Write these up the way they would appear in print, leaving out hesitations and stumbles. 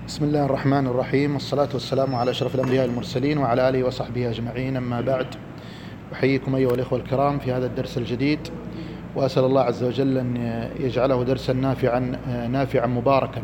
بسم الله الرحمن الرحيم، والصلاة والسلام على أشرف الأنبياء والمرسلين وعلى آله وصحبه أجمعين. أما بعد، أحييكم أيها الإخوة الكرام في هذا الدرس الجديد، وأسأل الله عز وجل أن يجعله درسا نافعا مباركا.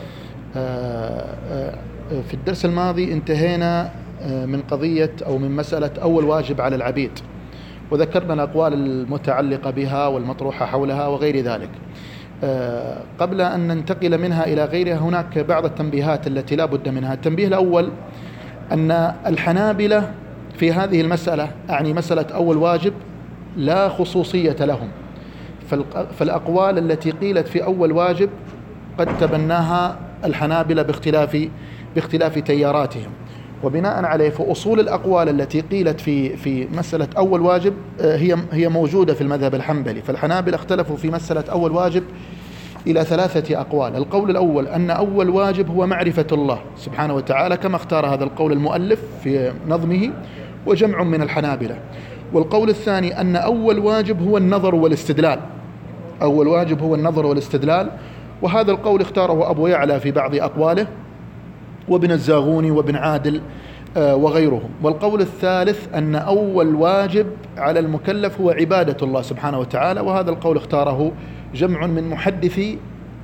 في الدرس الماضي انتهينا من قضية أو من مسألة أول واجب على العبيد، وذكرنا الأقوال المتعلقة بها والمطروحة حولها وغير ذلك. قبل أن ننتقل منها إلى غيرها، هناك بعض التنبيهات التي لا بد منها. التنبيه الأول أن الحنابلة في هذه المسألة، أعني مسألة أول واجب، لا خصوصية لهم، فالأقوال التي قيلت في أول واجب قد تبناها الحنابلة باختلاف تياراتهم، وبناء عليه فأصول الأقوال التي قيلت في مسألة أول واجب هي موجودة في المذهب الحنبلي. فالحنابلة اختلفوا في مسألة أول واجب إلى 3 أقوال. القول الأول أن أول واجب هو معرفة الله سبحانه وتعالى، كما اختار هذا القول المؤلف في نظمه وجمع من الحنابلة. والقول الثاني أن أول واجب هو النظر والاستدلال، أول واجب هو النظر والاستدلال، وهذا القول اختاره أبو يعلى في بعض أقواله، وابن الزاغوني وابن عادل وغيرهم. والقول الثالث أن أول واجب على المكلف هو عبادة الله سبحانه وتعالى، وهذا القول اختاره جمع من محدثي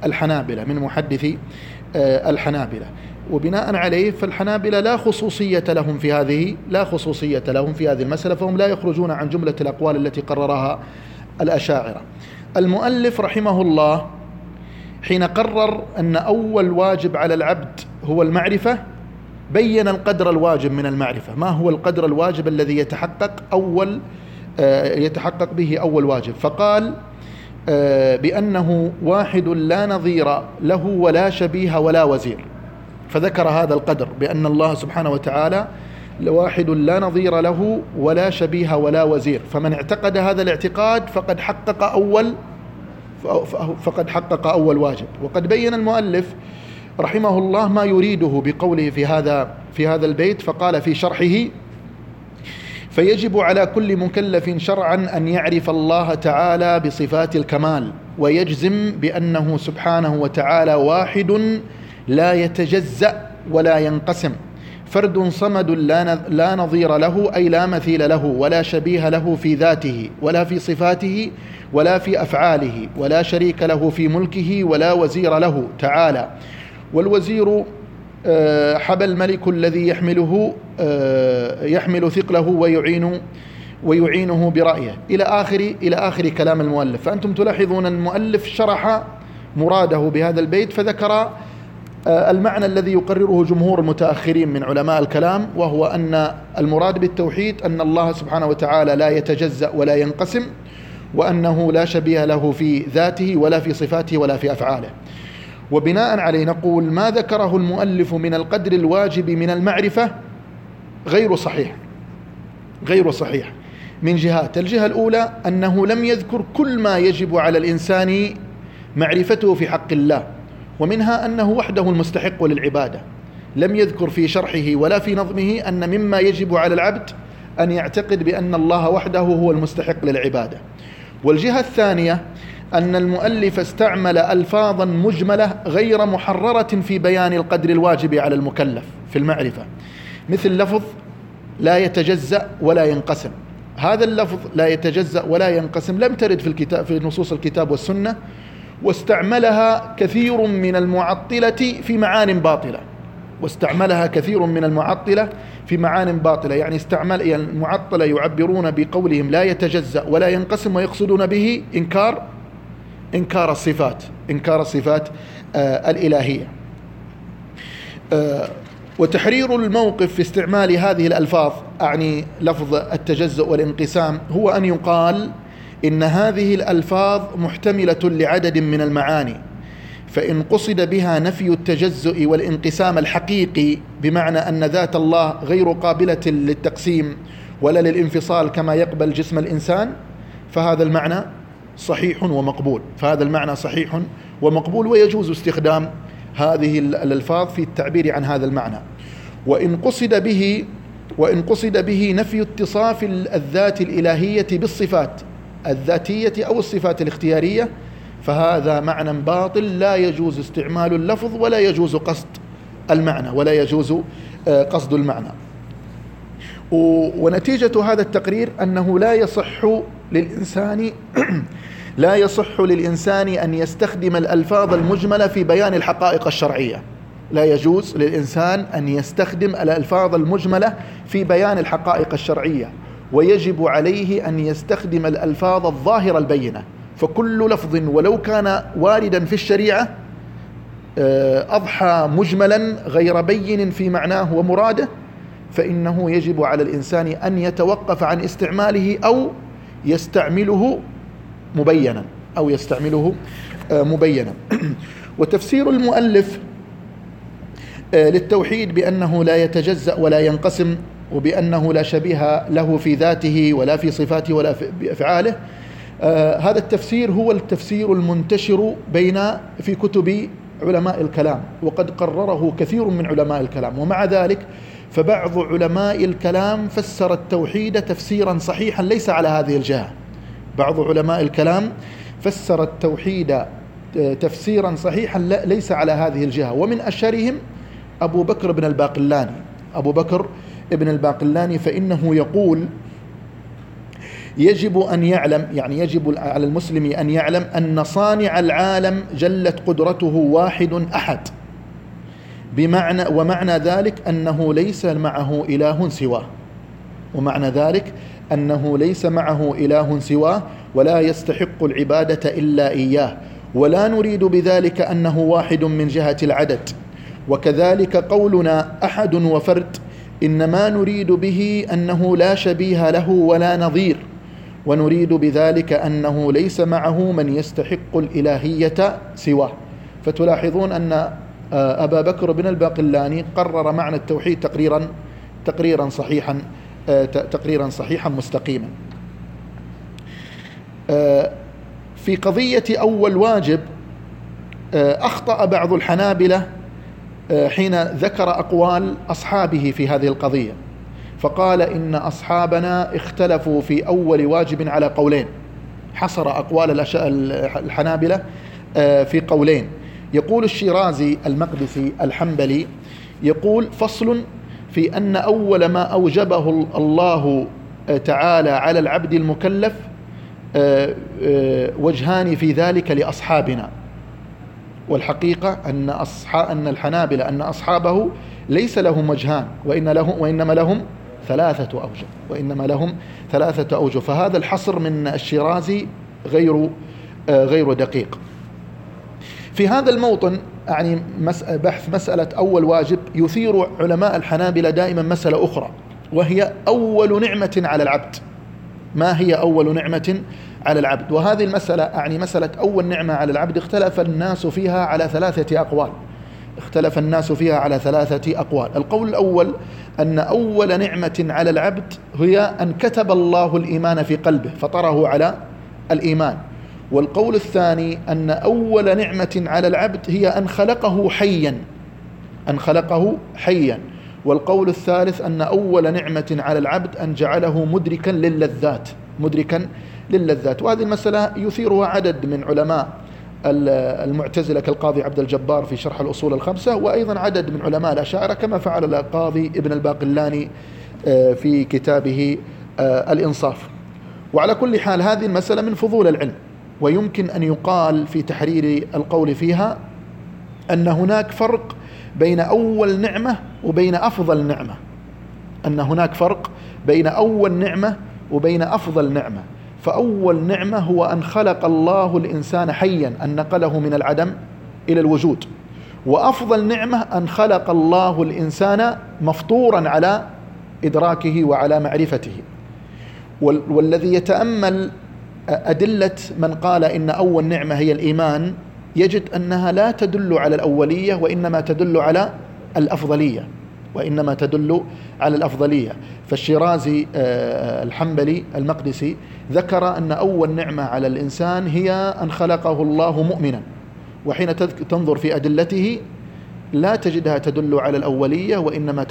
الحنابلة. وبناء عليه فالحنابلة لا خصوصية لهم في هذه المسألة، فهم لا يخرجون عن جملة الأقوال التي قررها الأشاعرة. المؤلف رحمه الله حين قرر أن أول واجب على العبد هو المعرفة، بين القدر الواجب من المعرفة. ما هو القدر الواجب الذي يتحقق به أول واجب؟ فقال بأنه واحد لا نظير له ولا شبيه ولا وزير، فذكر هذا القدر بأن الله سبحانه وتعالى واحد لا نظير له ولا شبيه ولا وزير، فمن اعتقد هذا الاعتقاد فقد حقق أول واجب. وقد بين المؤلف رحمه الله ما يريده بقوله في هذا البيت، فقال في شرحه: فيجب على كل مكلف شرعا أن يعرف الله تعالى بصفات الكمال، ويجزم بأنه سبحانه وتعالى واحد لا يتجزأ ولا ينقسم، فرد صمد لا نظير له، أي لا مثيل له ولا شبيه له في ذاته ولا في صفاته ولا في أفعاله، ولا شريك له في ملكه ولا وزير له تعالى. والوزير حبى الملك الذي يحمل ثقله ويعينه برأيه، إلى آخر كلام المؤلف. فأنتم تلاحظون أن المؤلف شرح مراده بهذا البيت، فذكر المعنى الذي يقرره جمهور المتأخرين من علماء الكلام، وهو أن المراد بالتوحيد أن الله سبحانه وتعالى لا يتجزأ ولا ينقسم، وأنه لا شبيه له في ذاته ولا في صفاته ولا في أفعاله. وبناء عليه نقول ما ذكره المؤلف من القدر الواجب من المعرفة غير صحيح من جهات. الجهة الأولى أنه لم يذكر كل ما يجب على الإنسان معرفته في حق الله، ومنها أنه وحده المستحق للعبادة. لم يذكر في شرحه ولا في نظمه أن مما يجب على العبد أن يعتقد بأن الله وحده هو المستحق للعبادة. والجهة الثانية أن المؤلف استعمل ألفاظا مجملة غير محررة في بيان القدر الواجب على المكلف في المعرفة، مثل لفظ لا يتجزأ ولا ينقسم. هذا اللفظ لا يتجزأ ولا ينقسم لم ترد في نصوص الكتاب والسنة، واستعملها كثير من المعطلة في معان باطلة. يعني المعطلة يعبرون بقولهم لا يتجزأ ولا ينقسم، ويقصدون به إنكار الصفات الإلهية. وتحرير الموقف في استعمال هذه الألفاظ، أعني لفظ التجزؤ والانقسام، هو أن يقال إن هذه الألفاظ محتملة لعدد من المعاني، فإن قصد بها نفي التجزؤ والانقسام الحقيقي، بمعنى أن ذات الله غير قابلة للتقسيم ولا للانفصال كما يقبل جسم الإنسان، فهذا المعنى صحيح ومقبول، ويجوز استخدام هذه الألفاظ في التعبير عن هذا المعنى. وإن قصد به نفي اتصاف الذات الإلهية بالصفات الذاتية أو الصفات الاختيارية، فهذا معنى باطل لا يجوز استعمال اللفظ ولا يجوز قصد المعنى ولا يجوز قصد المعنى. ونتيجة هذا التقرير أنه لا يصح للإنسان أن يستخدم الألفاظ المجملة في بيان الحقائق الشرعية. لا يجوز للإنسان أن يستخدم الألفاظ المجملة في بيان الحقائق الشرعية، ويجب عليه أن يستخدم الألفاظ الظاهرة البينة. فكل لفظ ولو كان واردا في الشريعة أضحى مجملا غير بين في معناه ومراده، فإنه يجب على الإنسان أن يتوقف عن استعماله أو يستعمله مبينا. وتفسير المؤلف للتوحيد بأنه لا يتجزأ ولا ينقسم، وبأنه لا شبيه له في ذاته ولا في صفاته ولا في أفعاله، هذا التفسير هو التفسير المنتشر في كتب علماء الكلام، وقد قرره كثير من علماء الكلام. ومع ذلك فبعض علماء الكلام فسر التوحيد تفسيرا صحيحا ليس على هذه الجهة. بعض علماء الكلام فسر التوحيد تفسيرا صحيحا ليس على هذه الجهة، ومن أشهرهم أبو بكر بن الباقلاني، فإنه يقول يجب على المسلم أن يعلم أن صانع العالم جلت قدرته واحد أحد، ومعنى ذلك أنه ليس معه إله سواه ولا يستحق العبادة إلا إياه، ولا نريد بذلك أنه واحد من جهة العدد. وكذلك قولنا أحد وفرد إنما نريد به أنه لا شبيه له ولا نظير، ونريد بذلك أنه ليس معه من يستحق الإلهية سواه. فتلاحظون أن أبا بكر بن الباقلاني قرر معنى التوحيد تقريرا صحيحا مستقيما. في قضية أول واجب أخطأ بعض الحنابلة حين ذكر أقوال أصحابه في هذه القضية، فقال إن أصحابنا اختلفوا في أول واجب على قولين. حصر أقوال الحنابلة في قولين. يقول الشيرازي المقدسي الحنبلي يقول: فصل في أن أول ما أوجبه الله تعالى على العبد المكلف وجهان في ذلك لأصحابنا. والحقيقة أن الحنابلة أن أصحابه ليس لهم وجهان، وإنما لهم ثلاثة أوجه. فهذا الحصر من الشيرازي غير دقيق. في هذا الموطن بحث مسألة أول واجب يثير علماء الحنابلة دائما مسألة أخرى، وهي أول نعمة على العبد. ما هي أول نعمة على العبد؟ وهذه المسألة مسألة أول نعمة على العبد اختلف الناس فيها على ثلاثة أقوال. القول الأول أن أول نعمة على العبد هي أن كتب الله الإيمان في قلبه فطره على الإيمان. والقول الثاني أن أول نعمة على العبد هي أن خلقه حيا. والقول الثالث أن أول نعمة على العبد أن جعله مدركا للذات. وهذه المسألة يثيرها عدد من علماء المعتزلة كالقاضي عبد الجبار في شرح الأصول الخمسة، وأيضا عدد من علماء الأشاعرة كما فعل القاضي ابن الباقلاني في كتابه الإنصاف. وعلى كل حال هذه المسألة من فضول العلم، ويمكن أن يقال في تحرير القول فيها أن هناك فرق بين أول نعمة وبين أفضل نعمة، أن هناك فرق بين أول نعمة وبين أفضل نعمة. فأول نعمة هو أن خلق الله الإنسان حيا، أن نقله من العدم إلى الوجود. وأفضل نعمة أن خلق الله الإنسان مفطورا على إدراكه وعلى معرفته. والذي يتأمل أدلة من قال إن أول نعمة هي الإيمان يجد أنها لا تدل على الأولية، وإنما تدل على الأفضلية. فالشيرازي الحنبلي المقدسي ذكر أن أول نعمة على الإنسان هي أن خلقه الله مؤمنا، وحين تنظر في أدلته لا تجدها تدل على الأولية، وإنما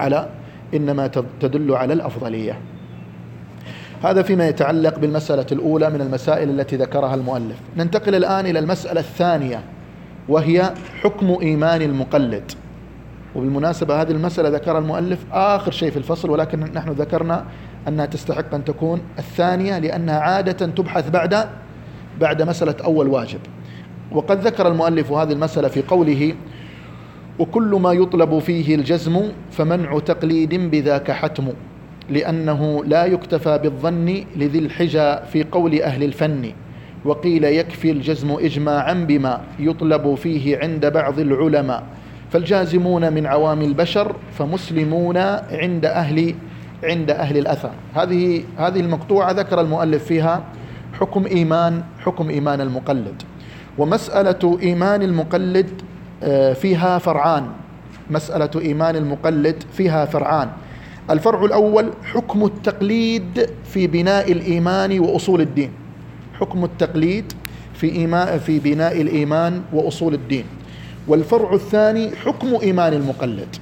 تدل على الأفضلية. هذا فيما يتعلق بالمسألة الأولى من المسائل التي ذكرها المؤلف. ننتقل الآن إلى المسألة الثانية، وهي حكم إيمان المقلد. وبالمناسبة هذه المسألة ذكر المؤلف آخر شيء في الفصل، ولكن نحن ذكرنا أنها تستحق أن تكون الثانية، لأنها عادة تبحث بعد مسألة أول واجب. وقد ذكر المؤلف هذه المسألة في قوله: وكل ما يطلب فيه الجزم فمنع تقليد بذاك حتم، لأنه لا يكتفى بالظن لذي الحجى في قول أهل الفن، وقيل يكفي الجزم إجماعا بما يطلب فيه عند بعض العلماء، فالجازمون من عوام البشر فمسلمون عند أهل الأثر. هذه المقطوعة ذكر المؤلف فيها حكم إيمان المقلد. ومسألة إيمان المقلد فيها فرعان. مسألة إيمان المقلد فيها فرعان. الفرع الأول حكم التقليد في بناء الإيمان وأصول الدين. حكم التقليد في بناء الإيمان وأصول الدين. والفرع الثاني حكم إيمان المقلد.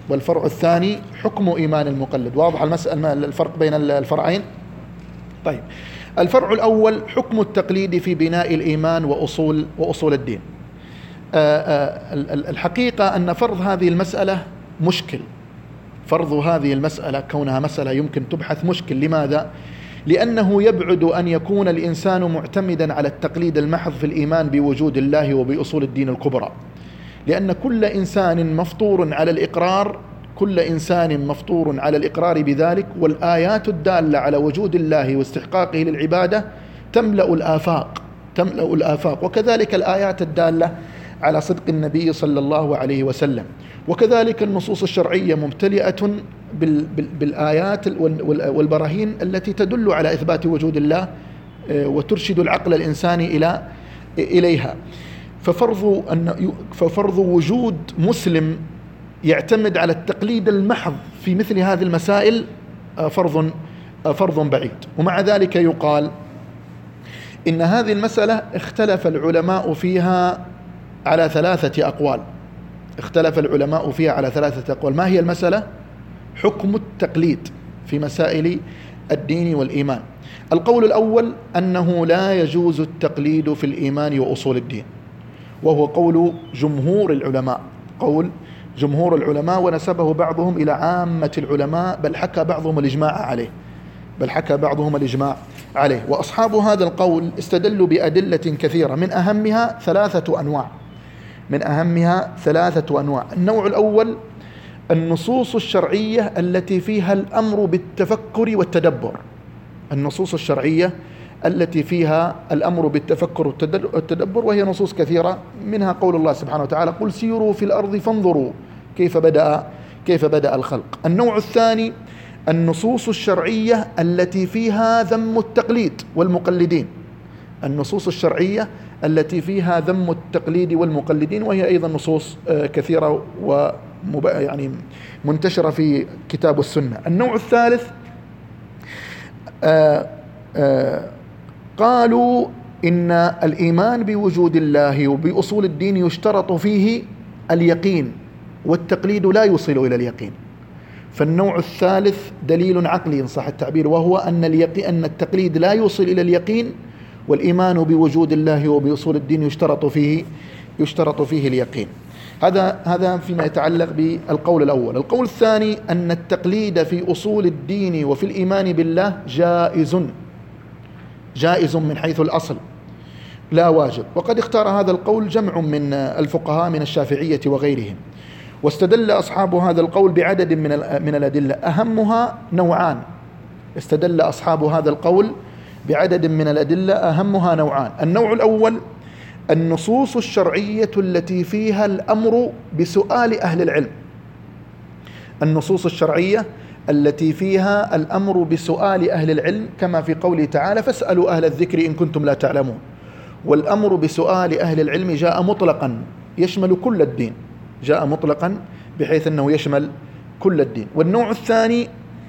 واضح الفرق بين الفرعين؟ طيب، الفرع الأول حكم التقليد في بناء الإيمان وأصول الدين. الحقيقة أن فرض هذه المسألة مشكل. فرض هذه المسألة كونها مسألة يمكن تبحث مشكل. لماذا؟ لأنه يبعد أن يكون الإنسان معتمدا على التقليد المحض في الإيمان بوجود الله وبأصول الدين الكبرى، لأن كل إنسان مفطور على الإقرار بذلك، والآيات الدالة على وجود الله واستحقاقه للعبادة تملأ الآفاق، وكذلك الآيات الدالة على صدق النبي صلى الله عليه وسلم، وكذلك النصوص الشرعية ممتلئة بالآيات والبراهين التي تدل على إثبات وجود الله وترشد العقل الإنساني إليها. ففرض وجود مسلم يعتمد على التقليد المحض في مثل هذه المسائل فرض بعيد. ومع ذلك يقال إن هذه المسألة اختلف العلماء فيها على 3 أقوال. ما هي المسألة؟ حكم التقليد في مسائل الدين والإيمان. القول الأول أنه لا يجوز التقليد في الإيمان وأصول الدين، وهو قول جمهور العلماء، ونسبه بعضهم إلى عامة العلماء، بل حكى بعضهم الإجماع عليه. وأصحاب هذا القول استدلوا بأدلة كثيرة، من أهمها 3 أنواع. النوع الأول النصوص الشرعية التي فيها الأمر بالتفكر والتدبر، وهي نصوص كثيرة، منها قول الله سبحانه وتعالى: قل سيروا في الأرض فانظروا كيف بدأ الخلق. النوع الثاني النصوص الشرعية التي فيها ذم التقليد والمقلدين، وهي أيضا نصوص كثيرة يعني منتشرة في كتاب السنة. النوع الثالث قالوا إن الإيمان بوجود الله وبأصول الدين يشترط فيه اليقين، والتقليد لا يوصل إلى اليقين. فالنوع الثالث دليل عقلي إن صح التعبير، وهو أن التقليد لا يوصل إلى اليقين، والإيمان بوجود الله وبأصول الدين يشترط فيه اليقين. هذا فيما يتعلق بالقول الأول. القول الثاني أن التقليد في أصول الدين وفي الإيمان بالله جائز من حيث الأصل لا واجب. وقد اختار هذا القول جمع من الفقهاء من الشافعية وغيرهم، واستدل أصحاب هذا القول بعدد من الأدلة، أهمها نوعان. استدل أصحاب هذا القول بعدد من الأدلة، أهمها نوعان. النوع الأول النصوص الشرعية التي فيها الأمر بسؤال أهل العلم. النصوص الشرعية التي فيها الأمر بسؤال أهل العلم، كما في قوله تعالى: فاسألوا أهل الذكر إن كنتم لا تعلمون. والأمر بسؤال أهل العلم جاء مطلقا يشمل كل الدين، بحيث أنه يشمل كل الدين. والنوع الثاني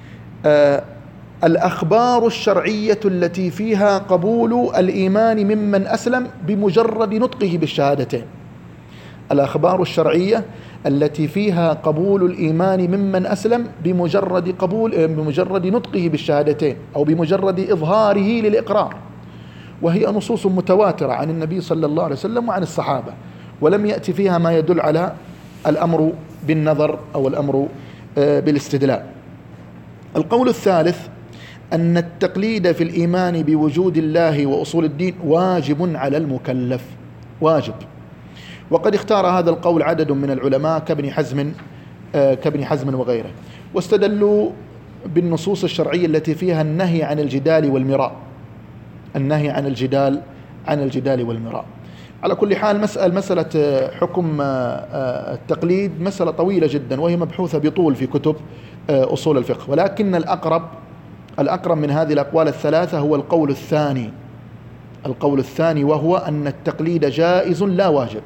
الأخبار الشرعية التي فيها قبول الإيمان ممن أسلم بمجرد نطقه بالشهادتين. الأخبار الشرعية التي فيها قبول الإيمان ممن أسلم بمجرد نطقه بالشهادتين، أو بمجرد إظهاره للإقرار، وهي نصوص متواترة عن النبي صلى الله عليه وسلم وعن الصحابة، ولم يأتي فيها ما يدل على بالنظر أو الأمر بالاستدلال. القول الثالث أن التقليد في الإيمان بوجود الله وأصول الدين واجب على المكلف، واجب. وقد اختار هذا القول عدد من العلماء كابن حزم وغيره، واستدلوا بالنصوص الشرعية التي فيها النهي عن الجدال والمراء، النهي عن الجدال والمراء. على كل حال مسألة حكم التقليد مسألة طويلة جدا، وهي مبحوثة بطول في كتب أصول الفقه، ولكن الأقرب من هذه الأقوال الثلاثة هو القول الثاني، وهو أن التقليد جائز لا واجب،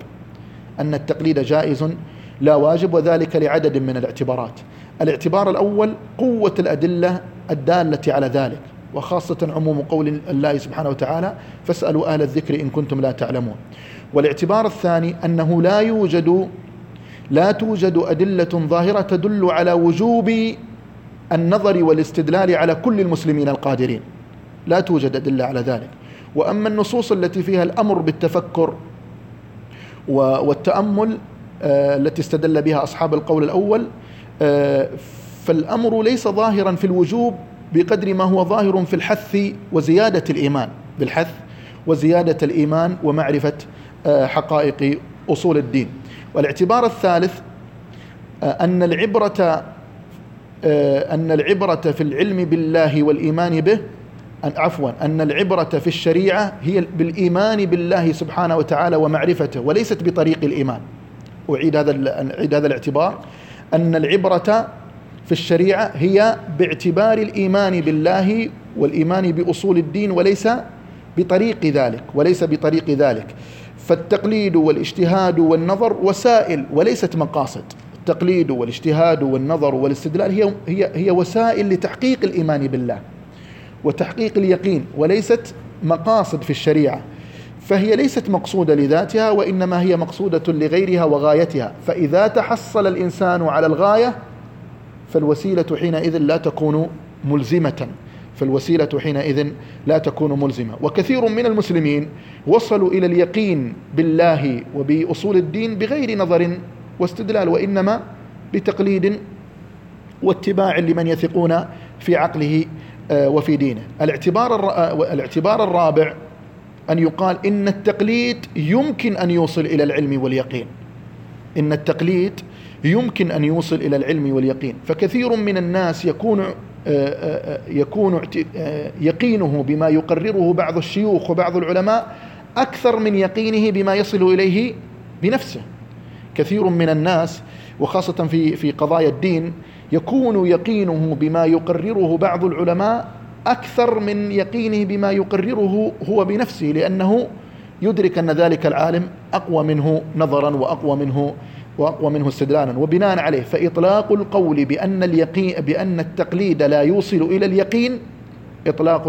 وذلك لعدد من الاعتبارات. الاعتبار الأول قوة الأدلة الدالة على ذلك، وخاصة عموم قول الله سبحانه وتعالى فاسألوا أهل الذكر إن كنتم لا تعلمون. والاعتبار الثاني أنه لا توجد أدلة ظاهرة تدل على وجوب النظر والاستدلال على كل المسلمين القادرين، لا توجد أدلة على ذلك. وأما النصوص التي فيها الأمر بالتفكر والتأمل التي استدل بها أصحاب القول الأول، فالأمر ليس ظاهرا في الوجوب بقدر ما هو ظاهر في الحث وزيادة الإيمان ومعرفة حقائق أصول الدين. والاعتبار الثالث أن العبرة في العلم بالله والإيمان به، أن العبرة في الشريعة هي بالإيمان بالله سبحانه وتعالى ومعرفته، وليست بطريق الإيمان. أعيد هذا الاعتبار، أن العبرة في الشريعة هي باعتبار الإيمان بالله والإيمان بأصول الدين، وليس بطريق ذلك. فالتقليد والاجتهاد والنظر وسائل وليست مقاصد. التقليد والاجتهاد والنظر والاستدلال هي وسائل لتحقيق الإيمان بالله وتحقيق اليقين، وليست مقاصد في الشريعة. فهي ليست مقصودة لذاتها، وإنما هي مقصودة لغيرها وغايتها. فإذا تحصل الإنسان على الغاية فالوسيلة حينئذ لا تكون ملزمة. وكثير من المسلمين وصلوا إلى اليقين بالله وبأصول الدين بغير نظر واستدلال، وإنما بتقليد واتباع لمن يثقون في عقله وفي دينه. الاعتبار الرابع أن يقال إن التقليد يمكن أن يوصل إلى العلم واليقين. فكثير من الناس يكون يقينه بما يقرره بعض الشيوخ وبعض العلماء أكثر من يقينه بما يصل إليه بنفسه. كثير من الناس وخاصة في قضايا الدين يكون يقينه بما يقرره بعض العلماء أكثر من يقينه بما يقرره هو بنفسه، لأنه يدرك أن ذلك العالم أقوى منه نظرا وأقوى منه استدلالا. وبناء عليه فإطلاق القول بأن التقليد لا يوصل إلى اليقين إطلاق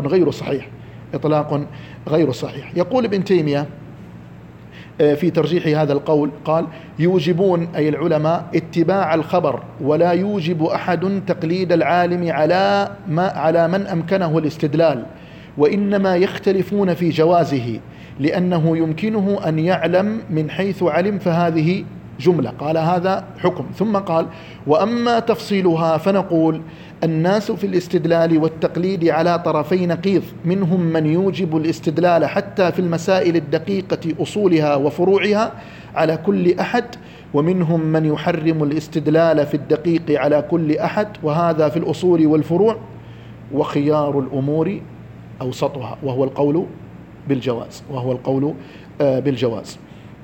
غير صحيح. يقول ابن تيمية في ترجيح هذا القول قال: يوجبون أي العلماء اتباع الخبر، ولا يوجب أحد تقليد العالم على من أمكنه الاستدلال، وإنما يختلفون في جوازه، لأنه يمكنه أن يعلم من حيث علم، فهذه جملة. قال هذا حكم، ثم قال: وأما تفصيلها فنقول: الناس في الاستدلال والتقليد على طرفي نقيض، منهم من يوجب الاستدلال حتى في المسائل الدقيقة أصولها وفروعها على كل أحد، ومنهم من يحرم الاستدلال في الدقيق على كل أحد، وهذا في الأصول والفروع، وخيار الأمور أوسطها، وهو القول بالجواز.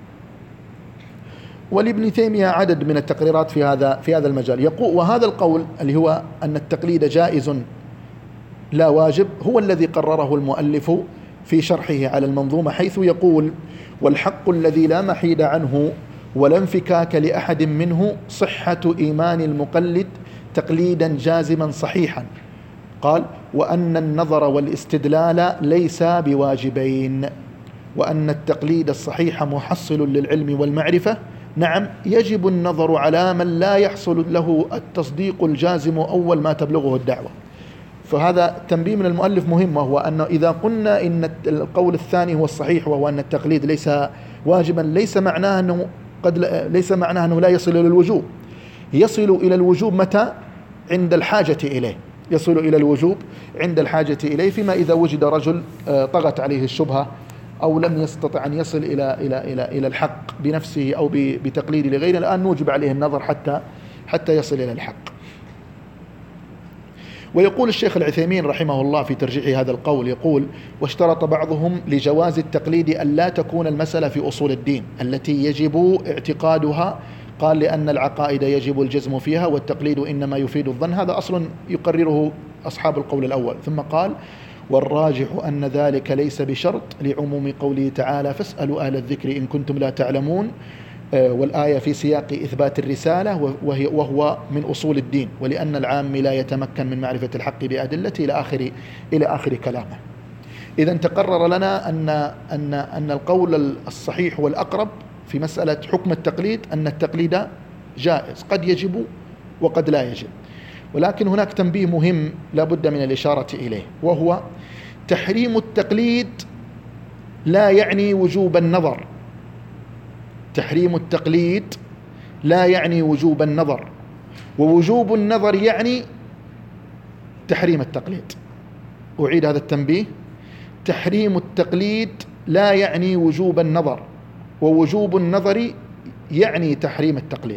ولابن تيمية عدد من التقريرات في هذا المجال. يقول: وهذا القول اللي هو أن التقليد جائز لا واجب هو الذي قرره المؤلف في شرحه على المنظومة، حيث يقول: والحق الذي لا محيد عنه ولا انفكاك لأحد منه صحة إيمان المقلد تقليدا جازما صحيحا. قال: وأن النظر والاستدلال ليس بواجبين، وأن التقليد الصحيح محصل للعلم والمعرفة. نعم، يجب النظر على من لا يحصل له التصديق الجازم أول ما تبلغه الدعوة. فهذا تنبيه من المؤلف مهم، وهو أنه إذا قلنا إن القول الثاني هو الصحيح، وهو أن التقليد ليس واجبا، ليس معناه أنه لا يصل إلى الوجوب، يصل إلى الوجوب متى؟ عند الحاجة إليه، يصل إلى الوجوب عند الحاجة إليه. فيما إذا وجد رجل طغت عليه الشبهة أو لم يستطع أن يصل إلى الحق بنفسه أو بتقليد لغيره، الآن نوجب عليه النظر حتى يصل إلى الحق. ويقول الشيخ العثيمين رحمه الله في ترجيح هذا القول، يقول: واشترط بعضهم لجواز التقليد أن لا تكون المسألة في أصول الدين التي يجب اعتقادها، قال: لأن العقائد يجب الجزم فيها والتقليد إنما يفيد الظن. هذا أصل يقرره أصحاب القول الأول. ثم قال: والراجح أن ذلك ليس بشرط لعموم قوله تعالى: فاسألوا أهل الذكر إن كنتم لا تعلمون، والآية في سياق إثبات الرسالة وهو من أصول الدين، ولأن العام لا يتمكن من معرفة الحق بأدلته إلى آخر كلامه. إذا تقرر لنا أن القول الصحيح والأقرب في مسألة حكم التقليد أن التقليد جائز، قد يجب وقد لا يجب. ولكن هناك تنبيه مهم لا بد من الإشارة إليه، وهو تحريم التقليد لا يعني وجوب النظر. تحريم التقليد لا يعني وجوب النظر، ووجوب النظر يعني تحريم التقليد. أعيد هذا التنبيه: تحريم التقليد لا يعني وجوب النظر، ووجوب النظر يعني تحريم التقليد.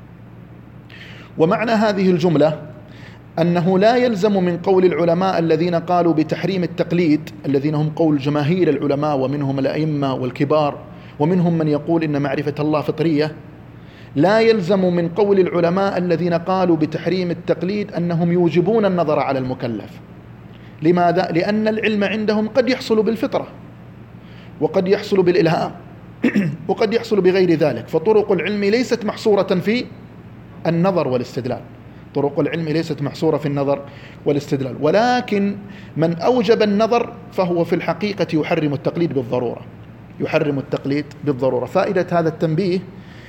ومعنى هذه الجملة أنه لا يلزم من قول العلماء الذين قالوا بتحريم التقليد، الذين هم قول جماهير العلماء ومنهم الأئمة والكبار ومنهم من يقول إن معرفة الله فطرية، لا يلزم من قول العلماء الذين قالوا بتحريم التقليد أنهم يوجبون النظر على المكلف. لماذا؟ لأن العلم عندهم قد يحصل بالفطرة، وقد يحصل بالإلهام، وقد يحصل بغير ذلك. فطرق العلم ليست محصورة في النظر والاستدلال، طرق العلم ليست محصورة في النظر والاستدلال. ولكن من أوجب النظر فهو في الحقيقة يحرم التقليد بالضرورة، يحرم التقليد بالضرورة. فائدة هذا التنبيه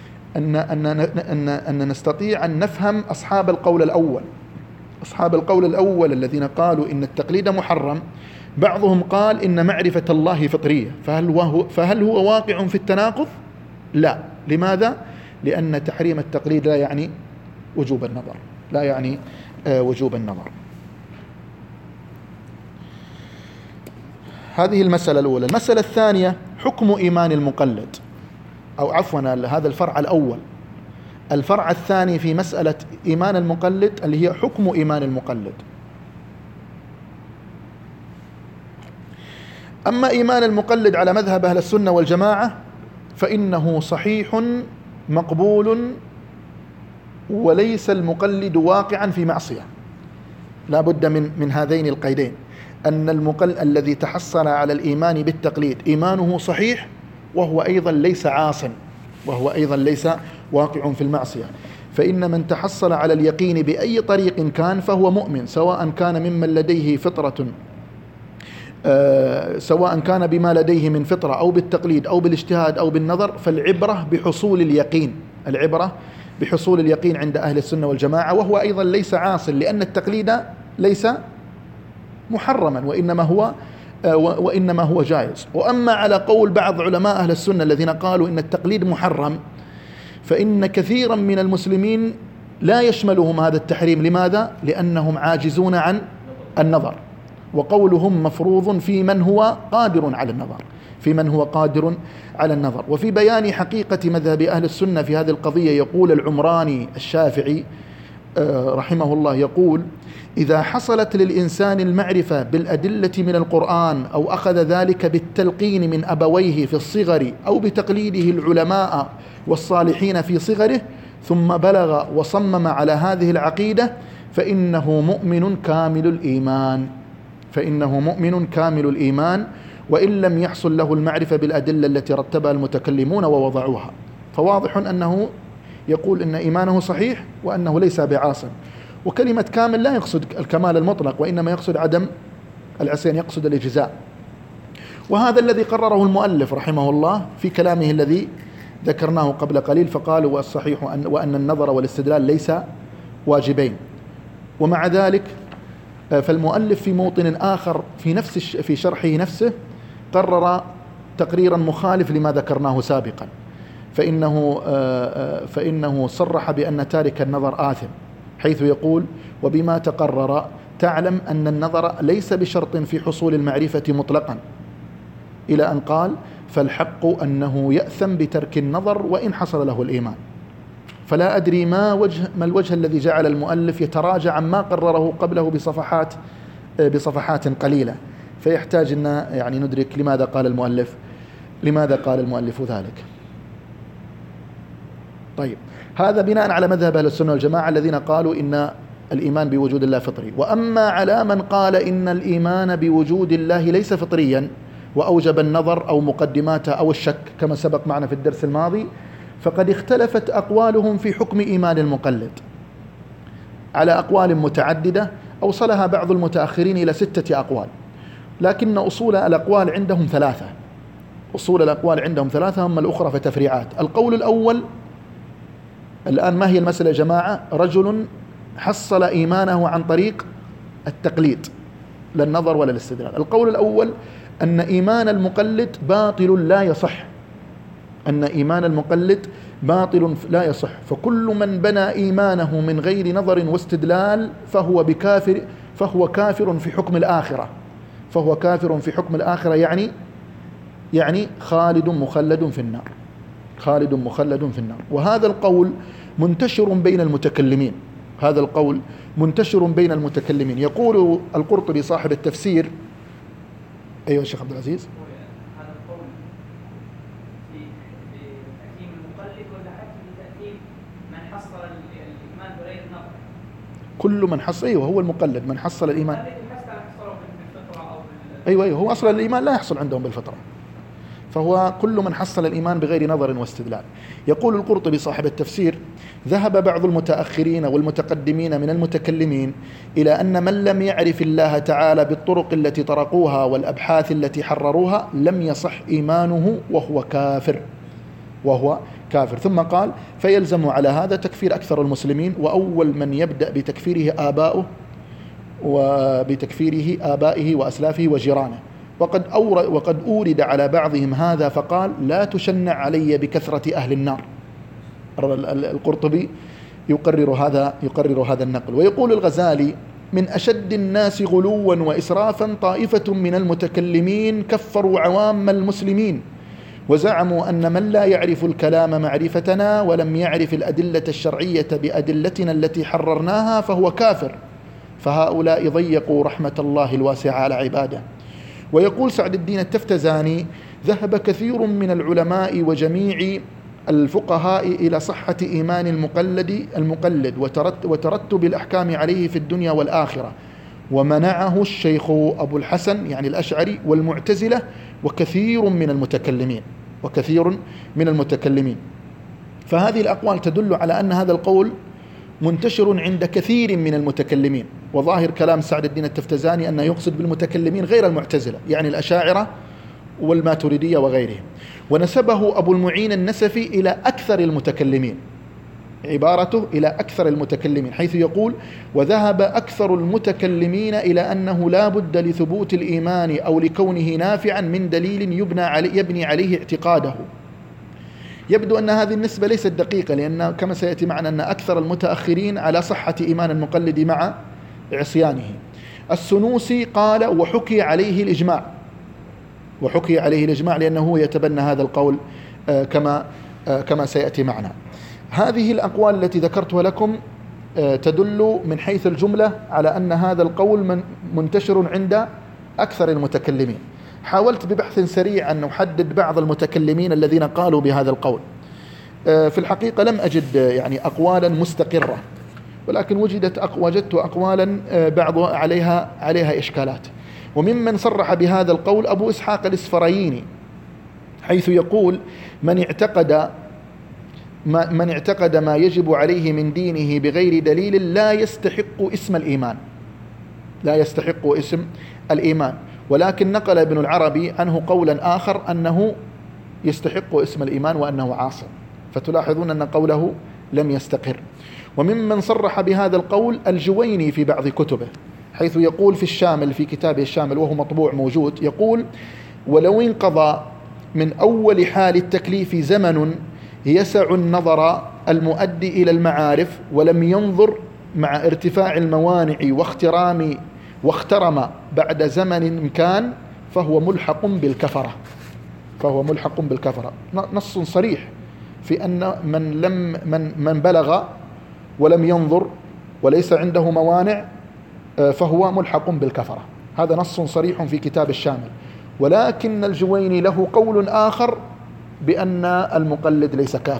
أن نستطيع أن نفهم أصحاب القول الأول. أصحاب القول الأول الذين قالوا إن التقليد محرم، بعضهم قال إن معرفة الله فطرية، فهل هو واقع في التناقض؟ لا. لماذا؟ لأن تحريم التقليد لا يعني وجوب النظر، لا يعني وجوب النظر. هذه المسألة الأولى. المسألة الثانية: حكم إيمان المقلد، أو عفوا هذا الفرع الأول. الفرع الثاني في مسألة إيمان المقلد اللي هي حكم إيمان المقلد. أما إيمان المقلد على مذهب أهل السنة والجماعة فإنه صحيح مقبول، وليس المقلد واقعا في معصية. لا بد من هذين القيدين، أن المقلد الذي تحصل على الإيمان بالتقليد إيمانه صحيح، وهو أيضا ليس عاصٍ، وهو أيضا ليس واقع في المعصية. فإن من تحصل على اليقين بأي طريق كان فهو مؤمن، سواء كان ممن لديه فطرة، سواء كان بما لديه من فطرة أو بالتقليد أو بالاجتهاد أو بالنظر. فالعبرة بحصول اليقين، العبرة بحصول اليقين عند أهل السنة والجماعة، وهو أيضا ليس عاصٍ، لأن التقليد ليس محرما وإنما هو جائز. وأما على قول بعض علماء أهل السنة الذين قالوا إن التقليد محرم، فإن كثيرا من المسلمين لا يشملهم هذا التحريم. لماذا؟ لأنهم عاجزون عن النظر، وقولهم مفروض في من هو قادر على النظر، في من هو قادر على النظر. وفي بيان حقيقة مذهب أهل السنة في هذه القضية يقول العمراني الشافعي رحمه الله، يقول: إذا حصلت للإنسان المعرفة بالأدلة من القرآن، أو أخذ ذلك بالتلقين من أبويه في الصغر، أو بتقليده العلماء والصالحين في صغره، ثم بلغ وصمم على هذه العقيدة، فإنه مؤمن كامل الإيمان، فإنه مؤمن كامل الإيمان، وإن لم يحصل له المعرفة بالأدلة التي رتبها المتكلمون ووضعوها. فواضح أنه يقول إن إيمانه صحيح وأنه ليس بعاصٍ. وكلمة كامل لا يقصد الكمال المطلق، وإنما يقصد عدم العصيان، يقصد الإجزاء. وهذا الذي قرره المؤلف رحمه الله في كلامه الذي ذكرناه قبل قليل، فقالوا: والصحيح وأن النظر والاستدلال ليس واجبين. ومع ذلك فالمؤلف في موطن آخر في شرحه نفسه قرر تقريرا مخالف لما ذكرناه سابقا، فإنه صرح بأن تارك النظر آثم، حيث يقول: وبما تقرر تعلم أن النظر ليس بشرط في حصول المعرفة مطلقا، إلى أن قال: فالحق أنه يأثم بترك النظر وإن حصل له الإيمان. فلا أدري ما الوجه الذي جعل المؤلف يتراجع عما قرره قبله بصفحات قليلة، فيحتاج أن يعني ندرك لماذا قال المؤلف ذلك. طيب، هذا بناء على مذهب أهل السنة والجماعة الذين قالوا إن الإيمان بوجود الله فطري. وأما على من قال إن الإيمان بوجود الله ليس فطريا وأوجب النظر أو مقدماته أو الشك كما سبق معنا في الدرس الماضي، فقد اختلفت أقوالهم في حكم إيمان المقلد على أقوال متعددة أوصلها بعض المتأخرين إلى 6 أقوال، لكن أصول الأقوال عندهم ثلاثة، هم الأخرى فتفريعات. القول الأول، الآن ما هي المسألة يا جماعة؟ رجل حصل إيمانه عن طريق التقليد، لا النظر ولا الاستدلال. القول الأول أن إيمان المقلد باطل لا يصح، فكل من بنى إيمانه من غير نظر واستدلال فهو كافر في حكم الآخرة، يعني خالد مخلد في النار. وهذا القول منتشر بين المتكلمين. يقول القرطبي صاحب التفسير: أيها الشيخ عبد العزيز، هذا القول في تأثيم المقلد ولا حتى في تأثيم من حصل الإيمان بغير النظر؟ كل من حصل، هو المقلد من حصل الإيمان. هو أصلا الإيمان لا يحصل عندهم بالفطرة، فهو كل من حصل الإيمان بغير نظر واستدلال. يقول القرطبي صاحب التفسير: ذهب بعض المتأخرين والمتقدمين من المتكلمين إلى أن من لم يعرف الله تعالى بالطرق التي طرقوها والأبحاث التي حرروها لم يصح إيمانه وهو كافر. ثم قال: فيلزم على هذا تكفير أكثر المسلمين، وأول من يبدأ بتكفيره آبائه وأسلافه وجيرانه. وقد أورد على بعضهم هذا فقال: لا تشنع علي بكثرة أهل النار. القرطبي يقرر هذا النقل. ويقول الغزالي: من أشد الناس غلوا وإسرافا طائفة من المتكلمين كفروا عوام المسلمين، وزعموا أن من لا يعرف الكلام معرفتنا ولم يعرف الأدلة الشرعية بأدلتنا التي حررناها فهو كافر، فهؤلاء ضيقوا رحمة الله الواسعة على عباده. ويقول سعد الدين التفتزاني: ذهب كثير من العلماء وجميع الفقهاء إلى صحة إيمان المقلد وترتب الأحكام عليه في الدنيا والآخرة، ومنعه الشيخ أبو الحسن يعني الأشعري والمعتزلة وكثير من المتكلمين. فهذه الأقوال تدل على أن هذا القول منتشر عند كثير من المتكلمين. وظاهر كلام سعد الدين التفتزاني أنه يقصد بالمتكلمين غير المعتزلة، يعني الأشاعرة والماتريدية وغيرهم. ونسبه أبو المعين النسفي إلى أكثر المتكلمين، عبارته إلى أكثر المتكلمين، حيث يقول: وذهب أكثر المتكلمين إلى أنه لا بد لثبوت الإيمان أو لكونه نافعا من دليل يبني عليه اعتقاده. يبدو أن هذه النسبة ليست دقيقة، لأن كما سيأتي معنا أن أكثر المتأخرين على صحة إيمان المقلد مع عصيانه. السنوسي قال: وحكي عليه الإجماع لأنه يتبنى هذا القول كما سيأتي معنا. هذه الأقوال التي ذكرتها لكم تدل من حيث الجملة على أن هذا القول منتشر عند أكثر المتكلمين. حاولت ببحث سريع أن أحدد بعض المتكلمين الذين قالوا بهذا القول. في الحقيقة لم أجد يعني أقوالا مستقرة، ولكن وجدت أقوالا بعض عليها إشكالات. وممن صرح بهذا القول أبو إسحاق الإسفرايني، حيث يقول: من اعتقد ما يجب عليه من دينه بغير دليل لا يستحق اسم الإيمان. ولكن نقل ابن العربي عنه قولا آخر أنه يستحق اسم الإيمان وأنه عاصم، فتلاحظون أن قوله لم يستقر. وممن صرح بهذا القول الجويني في بعض كتبه، حيث يقول في الشامل، في كتابه الشامل وهو مطبوع موجود، يقول: ولو انقضى من أول حال التكليف زمن يسع النظر المؤدي إلى المعارف ولم ينظر مع ارتفاع الموانع واخترم بعد زمن كان فهو ملحق بالكفرة. نص صريح في أن من بلغ ولم ينظر وليس عنده موانع فهو ملحق بالكفرة. هذا نص صريح في كتاب الشامل. ولكن الجويني له قول آخر بأن المقلد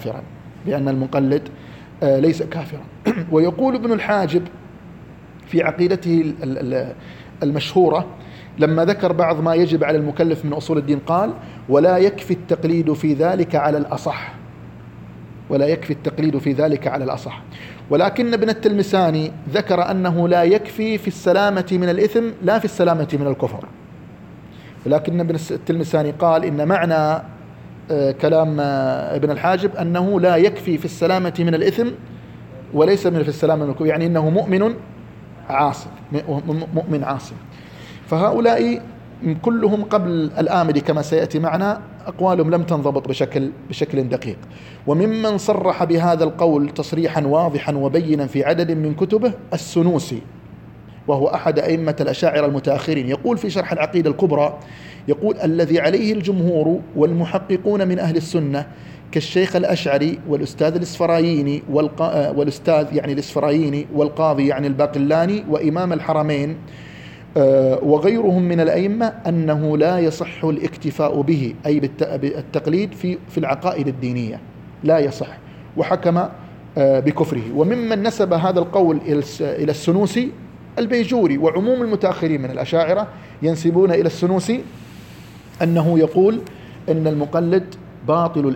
ليس كافرا. ويقول ابن الحاجب في عقيدته المشهورة لما ذكر بعض ما يجب على المكلف من أصول الدين قال: ولا يكفي التقليد في ذلك على الأصح. ولكن ابن التلمساني ذكر أنه لا يكفي في السلامة من الإثم لا في السلامة من الكفر. ولكن ابن التلمساني قال إن معنى كلام ابن الحاجب أنه لا يكفي في السلامة من الإثم وليس في السلامة من الكفر، يعني إنه مؤمن عاصم. فهؤلاء كلهم قبل الآمدي كما سيأتي معنا أقوالهم لم تنضبط بشكل دقيق. وممن صرح بهذا القول تصريحا واضحا وبينا في عدد من كتبه السنوسي، وهو أحد أئمة الأشاعرة المتأخرين. يقول في شرح العقيدة الكبرى، يقول: الذي عليه الجمهور والمحققون من أهل السنة كالشيخ الأشعري والأستاذ الإسفرايني والقاضي يعني الباقلاني وإمام الحرمين وغيرهم من الأئمة أنه لا يصح الاكتفاء به، أي بالتقليد في العقائد الدينية لا يصح، وحكم بكفره. وممن نسب هذا القول إلى السنوسي البيجوري، وعموم المتأخرين من الأشاعرة ينسبون إلى السنوسي أنه يقول أن المقلد باطل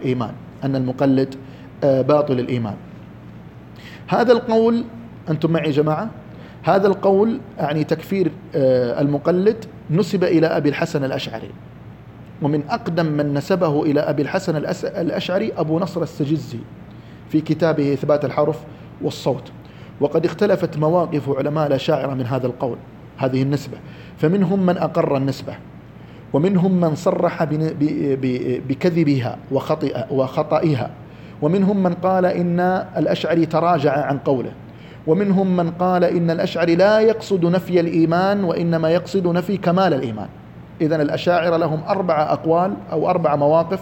الإيمان. هذا القول، أنتم معي جماعة؟ هذا القول يعني تكفير المقلد نسب إلى أبي الحسن الأشعري، ومن أقدم من نسبه إلى أبي الحسن الأشعري أبو نصر السجزي في كتابه إثبات الحرف والصوت. وقد اختلفت مواقف علماء الأشاعرة من هذا القول، هذه النسبة، فمنهم من أقر النسبة، ومنهم من صرح بكذبها وخطئها، ومنهم من قال إن الأشعري تراجع عن قوله، ومنهم من قال إن الأشعري لا يقصد نفي الإيمان وإنما يقصد نفي كمال الإيمان. إذن الأشاعرة لهم 4 أقوال أو 4 مواقف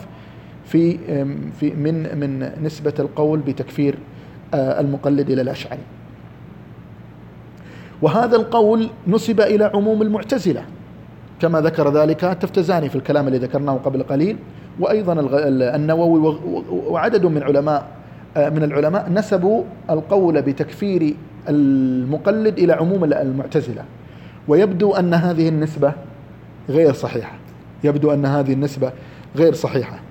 من نسبة القول بتكفير المقلد إلى الأشعري. وهذا القول نسب إلى عموم المعتزلة كما ذكر ذلك التفتزاني في الكلام الذي ذكرناه قبل قليل، وأيضا النووي وعدد من العلماء نسبوا القول بتكفير المقلد إلى عموم المعتزلة. ويبدو أن هذه النسبة غير صحيحة.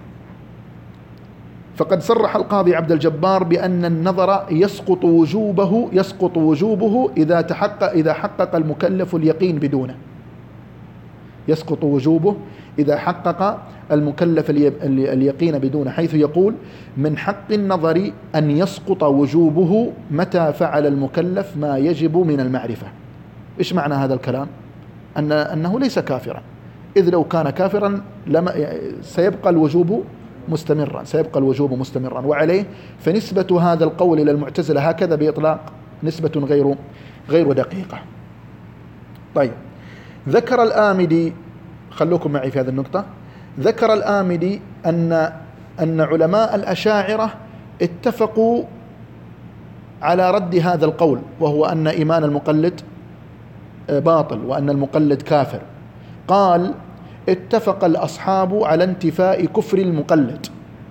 فقد صرح القاضي عبد الجبار بأن النظر يسقط وجوبه إذا حقق المكلف اليقين بدونه. يسقط وجوبه إذا حقق المكلف اليقين بدونه، حيث يقول: من حق النظر أن يسقط وجوبه متى فعل المكلف ما يجب من المعرفة. إيش معنى هذا الكلام؟ أنه ليس كافرا، إذ لو كان كافرا سيبقى الوجوب مستمرا. وعليه فنسبة هذا القول إلى المعتزلة هكذا بإطلاق نسبة غير دقيقة. طيب، ذكر الآمدي، خلوكم معي في هذه النقطة، ذكر الآمدي أن علماء الأشاعرة اتفقوا على رد هذا القول، وهو أن إيمان المقلد باطل وأن المقلد كافر. قال: اتفق الأصحاب على انتفاء كفر المقلد.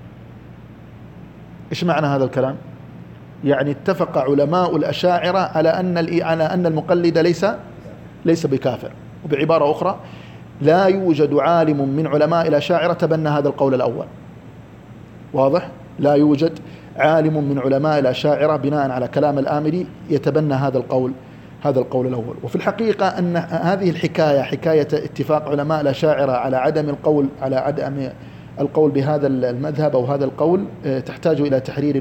إيش معنى هذا الكلام؟ يعني اتفق علماء الأشاعرة على أن المقلد ليس بكافر. وبعبارة أخرى، لا يوجد عالم من علماء الأشاعرة تبنى هذا القول الأول. واضح؟ لا يوجد عالم من علماء الأشاعرة بناء على كلام الآمدي يتبنى هذا القول الأول. وفي الحقيقة أن هذه حكاية اتفاق علماء الأشاعرة على عدم القول بهذا المذهب أو هذا القول تحتاج إلى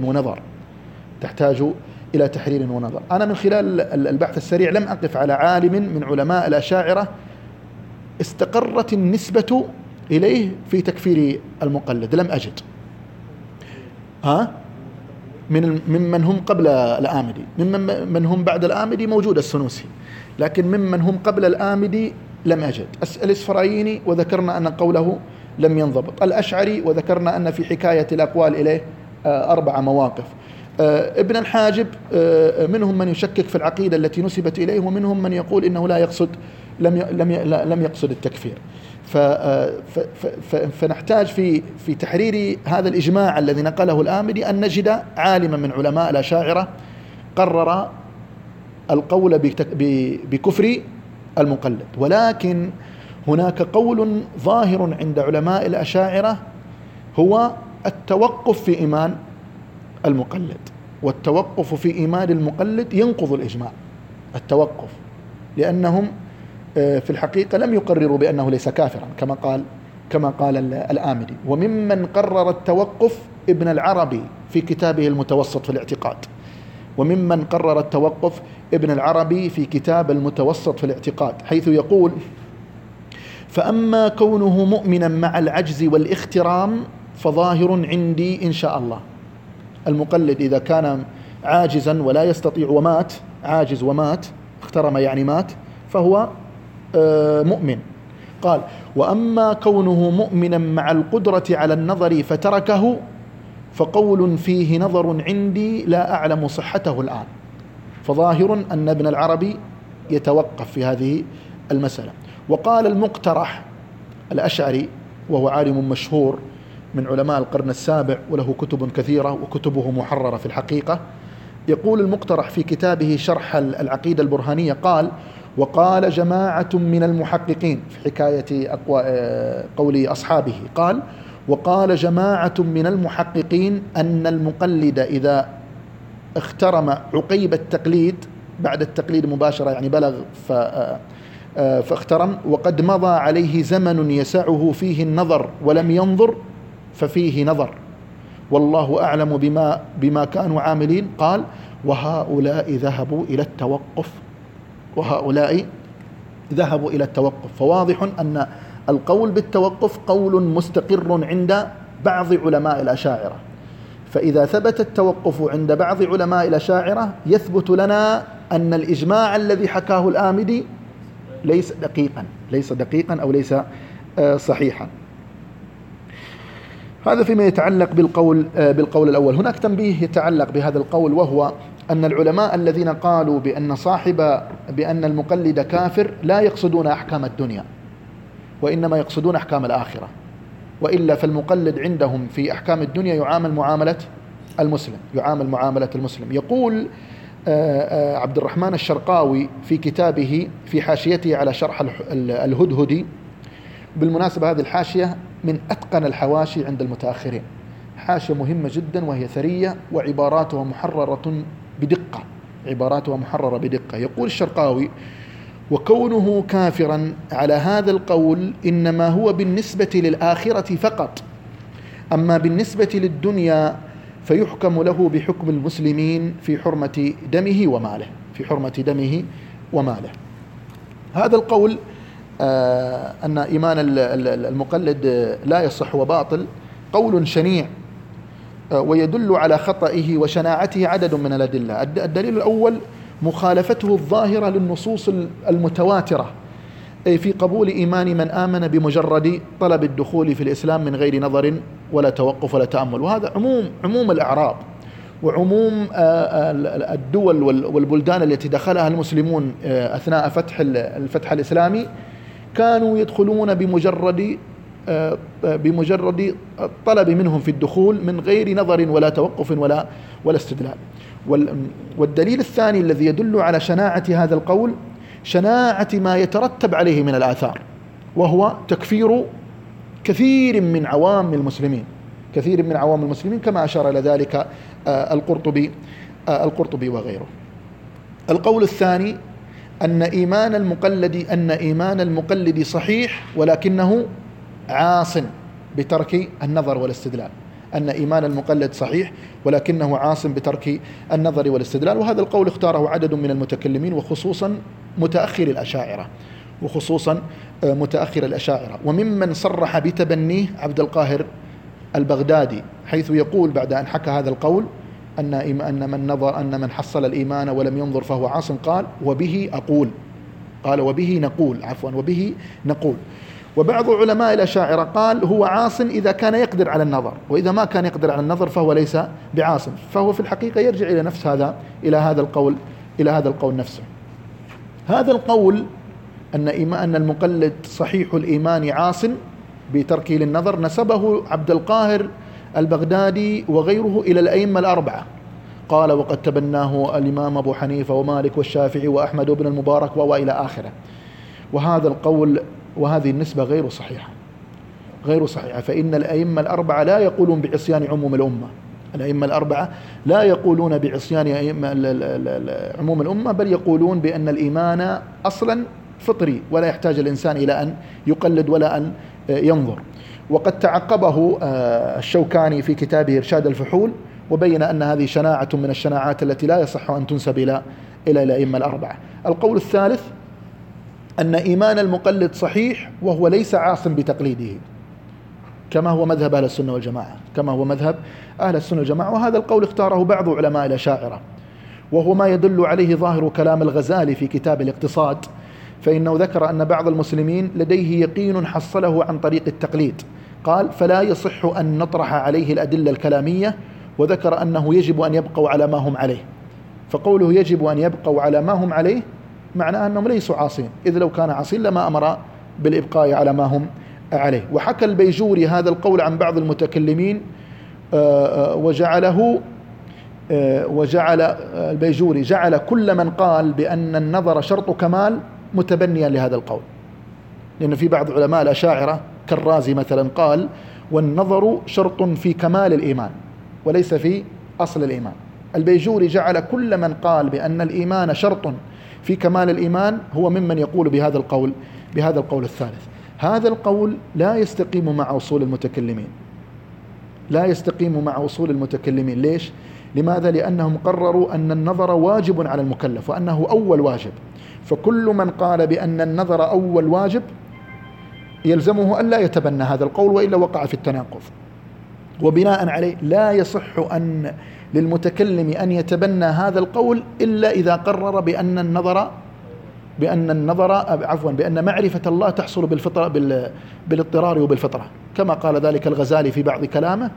تحرير ونظر. أنا من خلال البحث السريع لم أقف على عالم من علماء الأشاعرة استقرت النسبة إليه في تكفير المقلد، لم أجد. ها ممن هم قبل الآمدي. ممن هم بعد الآمدي موجود السنوسي، لكن ممن هم قبل الآمدي لم أجد. الإسفرايني وذكرنا أن قوله لم ينضبط. الأشعري وذكرنا أن في حكاية الأقوال إليه 4 مواقف. ابن الحاجب منهم من يشكك في العقيدة التي نسبت إليه، ومنهم من يقول إنه لا يقصد لم يقصد التكفير. فنحتاج في تحرير هذا الإجماع الذي نقله الآمدي أن نجد عالما من علماء الأشاعرة قرر القول بكفر المقلد. ولكن هناك قول ظاهر عند علماء الأشاعرة هو التوقف في إيمان المقلد، والتوقف في إيمان المقلد ينقض الإجماع. التوقف، لأنهم في الحقيقة لم يقرروا بأنه ليس كافرا كما قال الآمدي. وممن قرر التوقف ابن العربي في كتابه المتوسط في الاعتقاد، وممن قرر التوقف ابن العربي في كتاب المتوسط في الاعتقاد، حيث يقول: فأما كونه مؤمنا مع العجز والاخترام فظاهر عندي إن شاء الله. المقلد إذا كان عاجزا ولا يستطيع ومات، عاجز ومات، اخترم يعني مات، فهو مؤمن. قال: وأما كونه مؤمنا مع القدرة على النظر فتركه فقول فيه نظر عندي لا أعلم صحته الآن. فظاهر أن ابن العربي يتوقف في هذه المسألة. وقال المقترح الأشعري، وهو عالم مشهور من علماء القرن السابع وله كتب كثيرة وكتبه محررة في الحقيقة، يقول المقترح في كتابه شرح العقيدة البرهانية، قال: وقال جماعة من المحققين في حكاية قول أصحابه، قال: وقال جماعة من المحققين أن المقلد إذا اخترم عقيب التقليد بعد التقليد مباشرة، يعني بلغ فاخترم وقد مضى عليه زمن يسعه فيه النظر ولم ينظر ففيه نظر، والله أعلم بما كانوا عاملين. قال: وهؤلاء ذهبوا إلى التوقف. فواضح أن القول بالتوقف قول مستقر عند بعض علماء الأشاعرة. فإذا ثبت التوقف عند بعض علماء الأشاعرة يثبت لنا أن الإجماع الذي حكاه الآمدي ليس دقيقا أو ليس صحيحا. هذا فيما يتعلق بالقول الأول. هناك تنبيه يتعلق بهذا القول، وهو أن العلماء الذين قالوا بأن المقلد كافر لا يقصدون أحكام الدنيا، وإنما يقصدون أحكام الآخرة. وإلا فالمقلد عندهم في أحكام الدنيا يعامل معاملة المسلم. يقول عبد الرحمن الشرقاوي في كتابه في حاشيته على شرح الهدهدي، بالمناسبة هذه الحاشية من أتقن الحواشي عند المتأخرين، حاشية مهمة جدا وهي ثرية وعباراتها محررة بدقة. يقول الشرقاوي: وكونه كافرا على هذا القول إنما هو بالنسبة للآخرة فقط، أما بالنسبة للدنيا فيحكم له بحكم المسلمين في حرمة دمه وماله. هذا القول أن إيمان المقلد لا يصح وباطل قول شنيع، ويدل على خطئه وشناعته عدد من الأدلة. الدليل الأول مخالفته الظاهرة للنصوص المتواترة في قبول إيمان من آمن بمجرد طلب الدخول في الإسلام من غير نظر ولا توقف ولا تأمل. وهذا عموم الأعراب وعموم الدول والبلدان التي دخلها المسلمون أثناء الفتح الإسلامي، كانوا يدخلون بمجرد الطلب منهم في الدخول من غير نظر ولا توقف ولا استدلال. والدليل الثاني الذي يدل على شناعة هذا القول شناعة ما يترتب عليه من الآثار، وهو تكفير كثير من عوام المسلمين كما أشار إلى ذلك القرطبي وغيره. القول الثاني أن إيمان المقلد صحيح ولكنه عاص بترك النظر والاستدلال. أن إيمان المقلد صحيح ولكنه عاص بترك النظر والاستدلال. وهذا القول اختاره عدد من المتكلمين وخصوصا متأخر الأشاعرة. وممن صرح بتبنيه عبد القاهر البغدادي، حيث يقول بعد أن حكى هذا القول أن من حصل الإيمان ولم ينظر فهو عاص، قال وبه أقول، قال وبه نقول، عفوا وبه نقول. وبعض علماء الأشاعرة قال هو عاص إذا كان يقدر على النظر، وإذا ما كان يقدر على النظر فهو ليس بعاص، فهو في الحقيقة يرجع إلى نفس إلى هذا القول نفسه. هذا القول أن المقلد صحيح الإيمان عاص بتركه للنظر نسبه عبد القاهر البغدادي وغيره إلى الأئمة الأربعة، قال وقد تبناه الإمام أبو حنيفة ومالك والشافعي وأحمد بن المبارك وإلى آخره. وهذا القول وهذه النسبة غير صحيحة، فإن الأئمة الأربعة لا يقولون بعصيان عموم الأمة، الأئمة الأربعة لا يقولون بعصيان عموم الأمة، بل يقولون بأن الإيمان أصلا فطري ولا يحتاج الإنسان إلى أن يقلد ولا أن ينظر. وقد تعقبه الشوكاني في كتابه إرشاد الفحول، وبين أن هذه شناعة من الشناعات التي لا يصح أن تنسب إلى الأئمة الأربعة. القول الثالث أن إيمان المقلد صحيح وهو ليس عاص بتقليده، كما هو مذهب أهل السنة والجماعة، وهذا القول اختاره بعض علماء الأشاعرة، وهو ما يدل عليه ظاهر كلام الغزالي في كتاب الاقتصاد، فإنه ذكر أن بعض المسلمين لديه يقين حصله عن طريق التقليد، قال فلا يصح أن نطرح عليه الأدلة الكلامية، وذكر أنه يجب أن يبقوا على ما هم عليه. فقوله يجب أن يبقوا على ما هم عليه معناه أنهم ليسوا عاصين، إذ لو كان عاصين لما أمر بالإبقاء على ما هم عليه. وحكى البيجوري هذا القول عن بعض المتكلمين وجعل البيجوري جعل كل من قال بأن النظر شرط كمال متبنيا لهذا القول، لأن في بعض علماء الأشاعرة كالرازي مثلا قال والنظر شرط في كمال الإيمان وليس في أصل الإيمان. البيجوري جعل كل من قال بأن الإيمان شرط في كمال الإيمان هو ممن يقول بهذا القول الثالث. هذا القول لا يستقيم مع أصول المتكلمين، ليش؟ لماذا؟ لأنهم قرروا أن النظر واجب على المكلف وأنه أول واجب، فكل من قال بأن النظر أول واجب يلزمه أن لا يتبنى هذا القول، وإلا وقع في التناقض. وبناء عليه لا يصح أن للمتكلم أن يتبنى هذا القول إلا إذا قرر بأن معرفة الله تحصل بالاضطرار وبالفطرة، كما قال ذلك الغزالي في بعض كلامه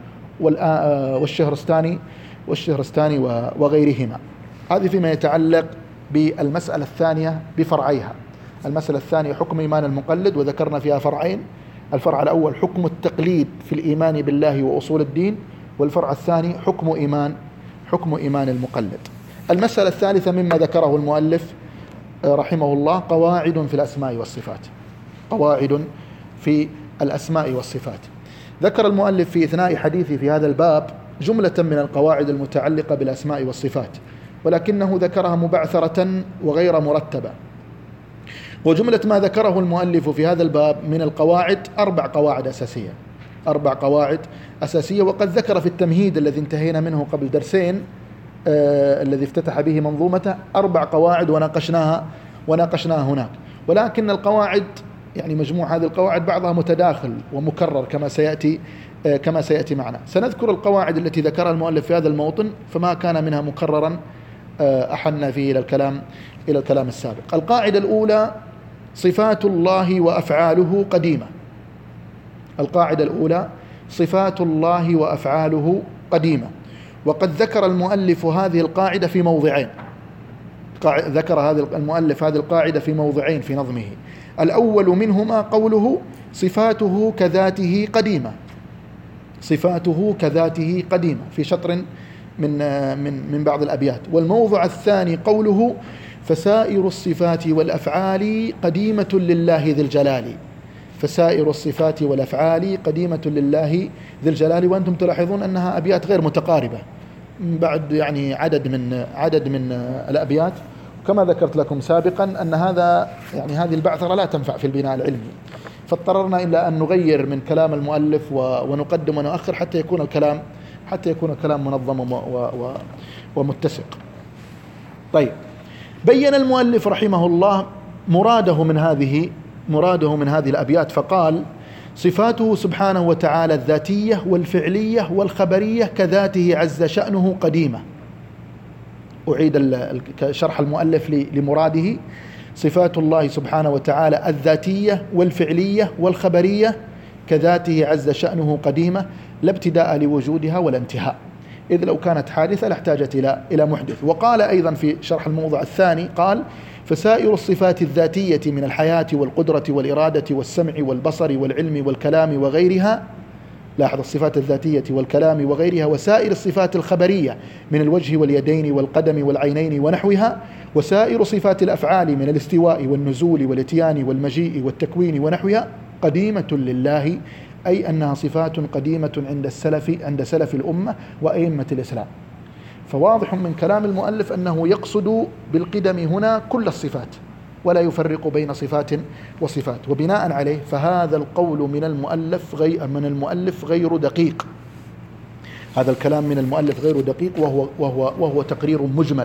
والشهرستاني وغيرهما. هذه فيما يتعلق بالمسألة الثانية بفرعيها. المسألة الثانية حكم إيمان المقلد، وذكرنا فيها فرعين: الفرع الأول حكم التقليد في الإيمان بالله وأصول الدين، والفرع الثاني حكم إيمان المقلد. المسألة الثالثة مما ذكره المؤلف رحمه الله قواعد في الأسماء والصفات. ذكر المؤلف في إثناء حديثه في هذا الباب جملة من القواعد المتعلقة بالأسماء والصفات، ولكنه ذكرها مبعثرة وغير مرتبة. وجملة ما ذكره المؤلف في هذا الباب من القواعد 4 قواعد أساسية. وقد ذكر في التمهيد الذي انتهينا منه قبل درسين الذي افتتح به منظومته 4 قواعد وناقشناها هناك. ولكن القواعد يعني مجموع هذه القواعد بعضها متداخل ومكرر كما سيأتي معنا. سنذكر القواعد التي ذكرها المؤلف في هذا الموطن، فما كان منها مكررا أحنا فيه إلى الكلام السابق. القاعدة الأولى صفات الله وأفعاله قديمة. وقد ذكر المؤلف هذه القاعدة في موضعين. المؤلف هذه القاعدة في موضعين في نظمه. الأول منهما قوله صفاته كذاته قديمة في شطر من بعض الأبيات. والموضع الثاني قوله فسائر الصفات والأفعال قديمة لله ذي الجلال. وأنتم تلاحظون أنها أبيات غير متقاربة بعد يعني عدد من الأبيات. كما ذكرت لكم سابقا أن هذه البعثرة لا تنفع في البناء العلمي، فاضطررنا إلى أن نغير من كلام المؤلف ونقدم ونؤخر حتى يكون الكلام منظم ومتسق. طيب، بين المؤلف رحمه الله مراده من هذه الأبيات، فقال صفاته سبحانه وتعالى الذاتية والفعلية والخبرية كذاته عز شأنه قديمة. أعيد شرح المؤلف لمراده: صفات الله سبحانه وتعالى الذاتية والفعلية والخبرية كذاته عز شأنه قديمة، لا ابتداء لوجودها ولا انتهاء، إذ لو كانت حادثة لاحتاجت إلى محدث. وقال أيضا في شرح الموضع الثاني قال: فسائر الصفات الذاتية من الحياة والقدرة والإرادة والسمع والبصر والعلم والكلام وغيرها، لاحظ الصفات الذاتية والكلام وغيرها، وسائر الصفات الخبرية من الوجه واليدين والقدم والعينين ونحوها، وسائر صفات الأفعال من الاستواء والنزول والاتيان والمجيء والتكوين ونحوها قديمة لله، أي أنها صفات قديمة عند سلف الأمة وأئمة الإسلام. فواضح من كلام المؤلف أنه يقصد بالقدم هنا كل الصفات ولا يفرق بين صفات وصفات. وبناء عليه فهذا القول من المؤلف غير دقيق، هذا الكلام من المؤلف غير دقيق، وهو تقرير مجمل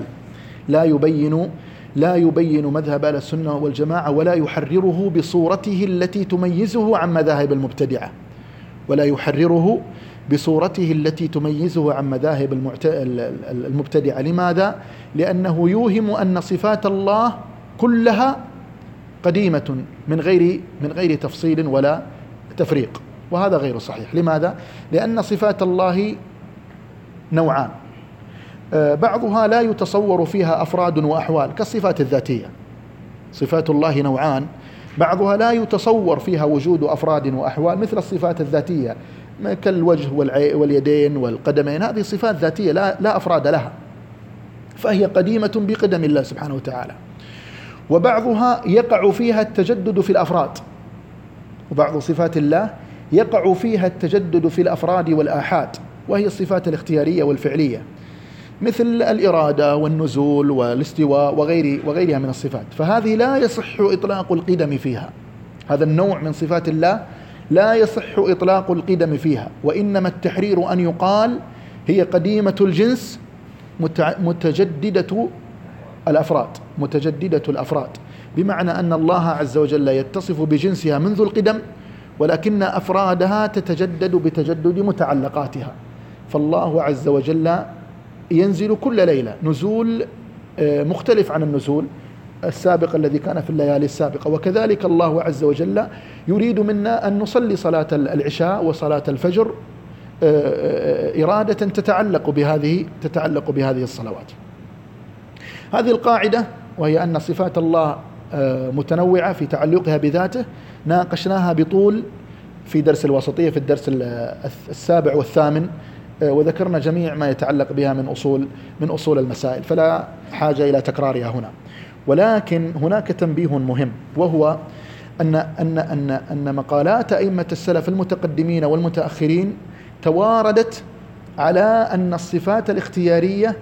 لا يبين مذهب أهل السنة والجماعة ولا يحرره بصورته التي تميزه عن مذاهب المبتدعة. لماذا؟ لأنه يوهم أن صفات الله كلها قديمة من غير تفصيل ولا تفريق، وهذا غير صحيح. لماذا؟ لأن صفات الله نوعان، بعضها لا يتصور فيها أفراد وأحوال كالصفات الذاتية. صفات الله نوعان، بعضها لا يتصور فيها وجود أفراد وأحوال مثل الصفات الذاتية كالوجه واليدين والقدمين، هذه صفات ذاتية لا أفراد لها، فهي قديمة بقدم الله سبحانه وتعالى. وبعضها يقع فيها التجدد في الأفراد، وبعض صفات الله يقع فيها التجدد في الأفراد والآحاد، وهي الصفات الاختيارية والفعلية مثل الإرادة والنزول والاستواء وغيرها من الصفات، فهذه لا يصح إطلاق القدم فيها. هذا النوع من صفات الله لا يصح إطلاق القدم فيها، وإنما التحرير أن يقال هي قديمة الجنس متجددة الأفراد، بمعنى أن الله عز وجل يتصف بجنسها منذ القدم، ولكن أفرادها تتجدد بتجدد متعلقاتها. فالله عز وجل ينزل كل ليلة نزول مختلف عن النزول السابق الذي كان في الليالي السابقة، وكذلك الله عز وجل يريد منا أن نصلي صلاة العشاء وصلاة الفجر إرادة تتعلق بهذه الصلوات. هذه القاعدة، وهي أن صفات الله متنوعة في تعلقها بذاته، ناقشناها بطول في درس الوسطية في الدرس 7 و8، وذكرنا جميع ما يتعلق بها من أصول المسائل، فلا حاجة إلى تكرارها هنا. ولكن هناك تنبيه مهم، وهو أن مقالات أئمة السلف المتقدمين والمتأخرين تواردت على أن الصفات الاختيارية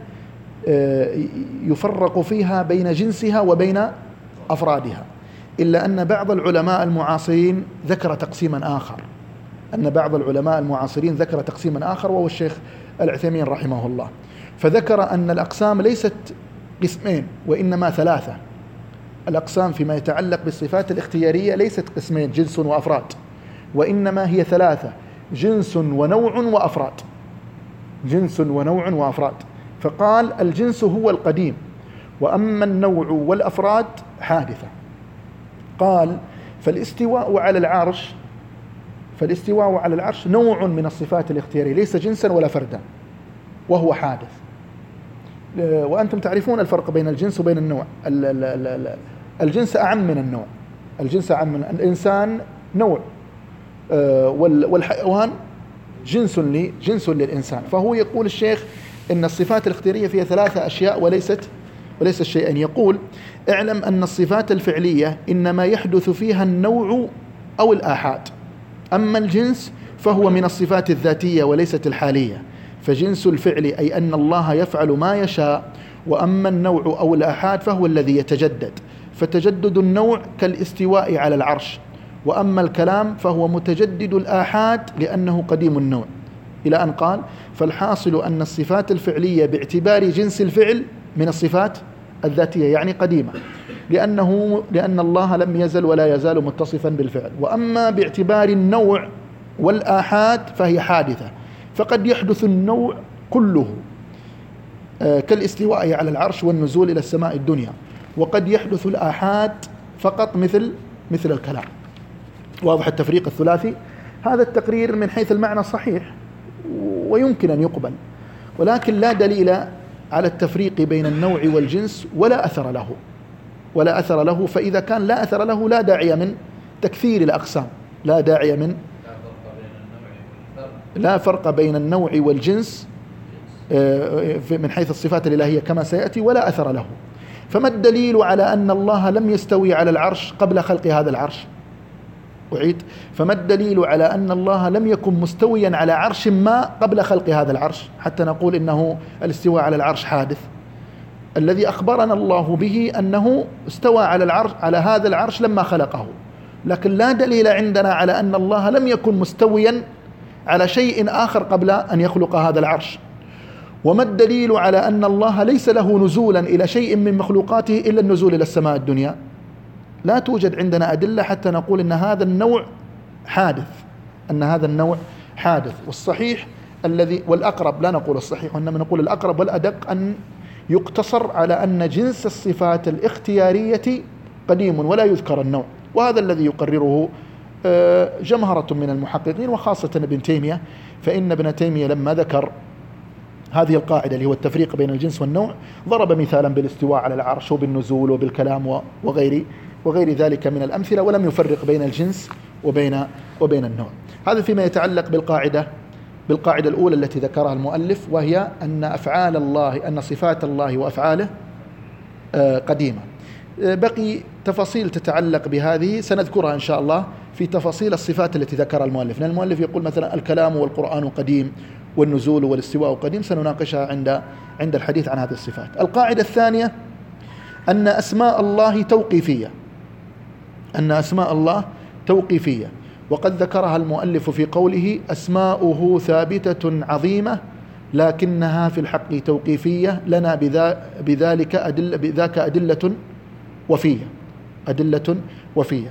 يفرق فيها بين جنسها وبين أفرادها، إلا أن بعض العلماء المعاصرين ذكر تقسيما آخر، وهو الشيخ العثيمين رحمه الله، فذكر أن الأقسام ليست قسمين وإنما 3. الأقسام فيما يتعلق بالصفات الاختيارية ليست قسمين جنس وأفراد، وإنما هي 3: جنس ونوع وأفراد. فقال الجنس هو القديم، وأما النوع والأفراد حادثة. قال فالاستواء على العرش نوع من الصفات الاختيارية، ليس جنسا ولا فردا، وهو حادث. وأنتم تعرفون الفرق بين الجنس وبين النوع. الجنس أعم من النوع، الإنسان نوع، والحيوان جنس للإنسان. فهو يقول الشيخ إن الصفات الاختيارية فيها 3 أشياء وليس شيئا. يقول: اعلم أن الصفات الفعلية إنما يحدث فيها النوع أو الآحاد، أما الجنس فهو من الصفات الذاتية وليست الحالية، فجنس الفعل أي أن الله يفعل ما يشاء، وأما النوع أو الآحاد فهو الذي يتجدد، فتجدد النوع كالاستواء على العرش، وأما الكلام فهو متجدد الآحاد لأنه قديم النوع، إلى أن قال: فالحاصل أن الصفات الفعلية باعتبار جنس الفعل من الصفات الذاتية يعني قديمة، لأن الله لم يزل ولا يزال متصفا بالفعل. وأما باعتبار النوع والآحاد فهي حادثة، فقد يحدث النوع كله كالاستواء على العرش والنزول إلى السماء الدنيا، وقد يحدث الآحاد فقط مثل الكلام. واضح التفريق الثلاثي؟ هذا التقرير من حيث المعنى صحيح ويمكن أن يقبل، ولكن لا دليل على التفريق بين النوع والجنس ولا أثر له. فإذا كان لا أثر له لا داعي من تكثير الأقسام، لا فرق بين النوع والجنس من حيث الصفات الإلهية كما سيأتي، ولا أثر له. فما الدليل على أن الله لم يستوي على العرش قبل خلق هذا العرش؟ أعيد، فما الدليل على أن الله لم يكن مستويا على عرش ما قبل خلق هذا العرش حتى نقول إنه الاستواء على العرش حادث؟ الذي أخبرنا الله به أنه استوى على هذا العرش لما خلقه، لكن لا دليل عندنا على أن الله لم يكن مستويا على شيء آخر قبل أن يخلق هذا العرش. وما الدليل على أن الله ليس له نزولا إلى شيء من مخلوقاته إلا النزول إلى السماء الدنيا؟ لا توجد عندنا أدلة حتى نقول أن هذا النوع حادث. والصحيح والأقرب، لا نقول الصحيح وإنما نقول الأقرب والأدق، أن يقتصر على أن جنس الصفات الاختيارية قديم ولا يذكر النوع، وهذا الذي يقرره جمهرة من المحققين وخاصة ابن تيمية. فإن ابن تيمية لما ذكر هذه القاعدة اللي هو التفريق بين الجنس والنوع ضرب مثالا بالاستواء على العرش وبالنزول وبالكلام وغير ذلك من الأمثلة، ولم يفرق بين الجنس وبين النوع. هذا فيما يتعلق بالقاعدة الأولى التي ذكرها المؤلف، وهي أن صفات الله وأفعاله قديمة. بقي تفاصيل تتعلق بهذه سنذكرها إن شاء الله في تفاصيل الصفات التي ذكرها المؤلف، لأن المؤلف يقول مثلا الكلام والقرآن قديم والنزول والاستواء قديم، سنناقشها عند الحديث عن هذه الصفات. القاعدة الثانية أن أسماء الله توقيفية، وقد ذكرها المؤلف في قوله أسماؤه ثابتة عظيمة لكنها في الحق توقيفية لنا بذاك أدلة وفية.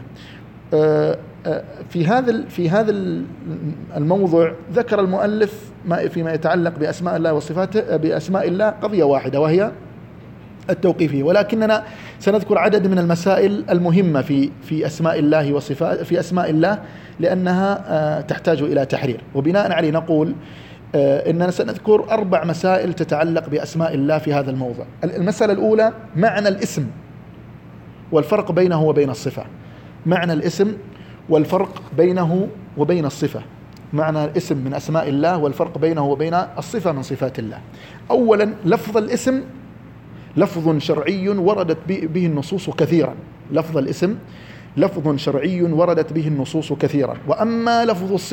في هذا الموضوع ذكر المؤلف فيما يتعلق بأسماء الله وصفاته بأسماء الله قضية واحدة وهي التوقيفية، ولكننا سنذكر عدد من المسائل المهمة في أسماء الله في أسماء الله لأنها تحتاج إلى تحرير، وبناء عليه نقول إننا سنذكر 4 مسائل تتعلق بأسماء الله في هذا الموضوع. المسألة الأولى معنى الاسم والفرق بينه وبين الصفة. معنى الاسم والفرق بينه وبين الصفة. معنى الاسم من أسماء الله والفرق بينه وبين الصفة من صفات الله. أولا لفظ الاسم لفظ شرعي وردت به النصوص كثيرا. لفظ الاسم لفظ شرعي وردت به النصوص كثيرا. وأما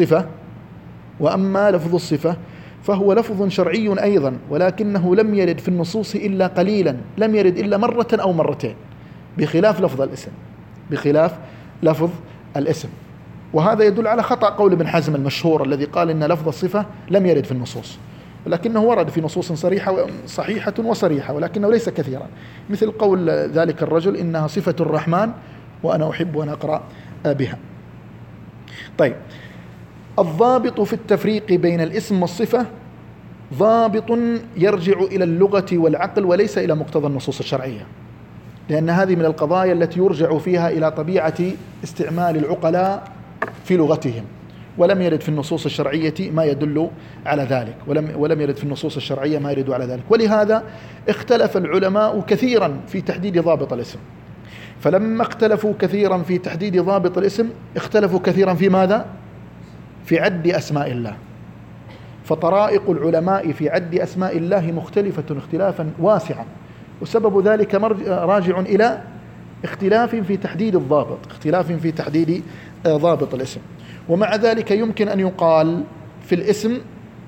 لفظ الصفة فهو لفظ شرعي أيضا، ولكنه لم يرد في النصوص إلا قليلا، لم يرد إلا مرة أو مرتين، بخلاف لفظ الاسم. وهذا يدل على خطأ قول ابن حزم المشهور الذي قال إن لفظ الصفة لم يرد في النصوص، ولكنه ورد في نصوص صحيحة وصريحة ولكنه ليس كثيرا، مثل قول ذلك الرجل إنها صفة الرحمن وأنا أحب أن أقرأ بها. طيب، الضابط في التفريق بين الاسم والصفة ضابط يرجع إلى اللغة والعقل وليس إلى مقتضى النصوص الشرعية، لأن هذه من القضايا التي يرجع فيها إلى طبيعة استعمال العقلاء في لغتهم، ولم يرد في النصوص الشرعية ما يدل على ذلك، ولم يرد في النصوص الشرعية ما يدل على ذلك. ولهذا اختلف العلماء كثيرا في تحديد ضابط الاسم. فلما اختلفوا كثيرا في تحديد ضابط الاسم اختلفوا كثيرا في ماذا؟ في عد أسماء الله. فطرائق العلماء في عد أسماء الله مختلفة اختلافا واسعا، وسبب ذلك راجع إلى اختلاف في تحديد ضابط الاسم. ومع ذلك يمكن أن يقال في الاسم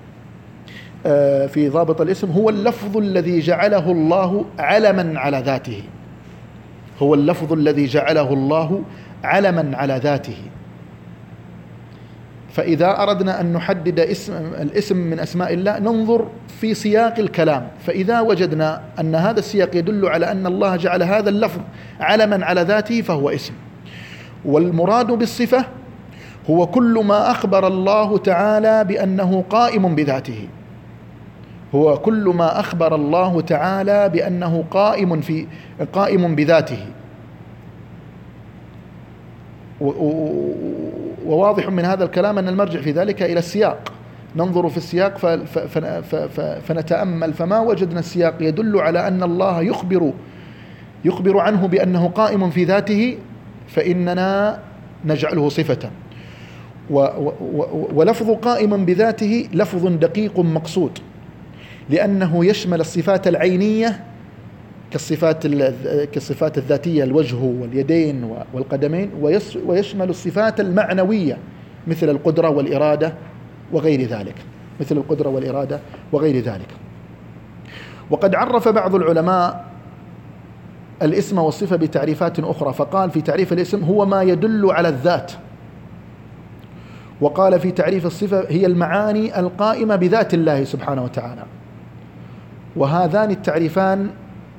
في ضابط الاسم هو اللفظ الذي جعله الله علما على ذاته. هو اللفظ الذي جعله الله علما على ذاته. فإذا أردنا أن نحدد الاسم من أسماء الله ننظر في سياق الكلام، فإذا وجدنا أن هذا السياق يدل على أن الله جعل هذا اللفظ علما على ذاته فهو اسم. والمراد بالصفة هو كل ما أخبر الله تعالى بأنه قائم بذاته، هو كل ما أخبر الله تعالى بأنه قائم بذاته. وواضح من هذا الكلام أن المرجع في ذلك إلى السياق، ننظر في السياق فنتأمل، فما وجدنا السياق يدل على أن الله يخبر عنه بأنه قائم في ذاته فإننا نجعله صفة. ولفظ قائم بذاته لفظ دقيق مقصود، لأنه يشمل الصفات العينية كالصفات الذاتية، الوجه واليدين والقدمين، ويشمل الصفات المعنوية مثل القدرة والإرادة وغير ذلك، وقد عرف بعض العلماء الاسم والصفة بتعريفات أخرى، فقال في تعريف الاسم هو ما يدل على الذات، وقال في تعريف الصفة هي المعاني القائمة بذات الله سبحانه وتعالى. وهذان التعريفان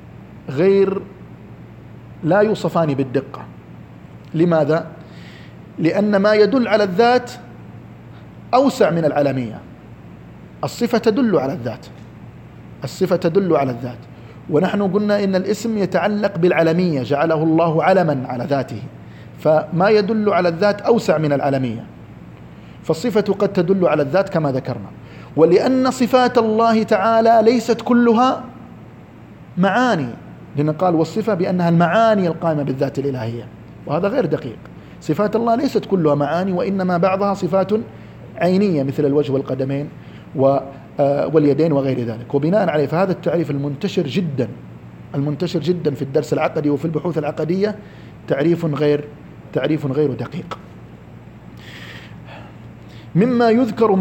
لا يوصفان بالدقة. لماذا؟ لأن ما يدل على الذات أوسع من العلمية. الصفة تدل على الذات، ونحن قلنا إن الاسم يتعلق بالعلمية، جعله الله علما على ذاته، فما يدل على الذات أوسع من العلمية، فالصفة قد تدل على الذات كما ذكرنا. ولأن صفات الله تعالى ليست كلها معاني، لأن قال والصفة بأنها المعاني القائمة بالذات الإلهية، وهذا غير دقيق. صفات الله ليست كلها معاني، وإنما بعضها صفات عينية مثل الوجه والقدمين واليدين وغير ذلك. وبناء عليه فهذا التعريف المنتشر جدا في الدرس العقدي وفي البحوث العقدية تعريف غير دقيق. مما يذكر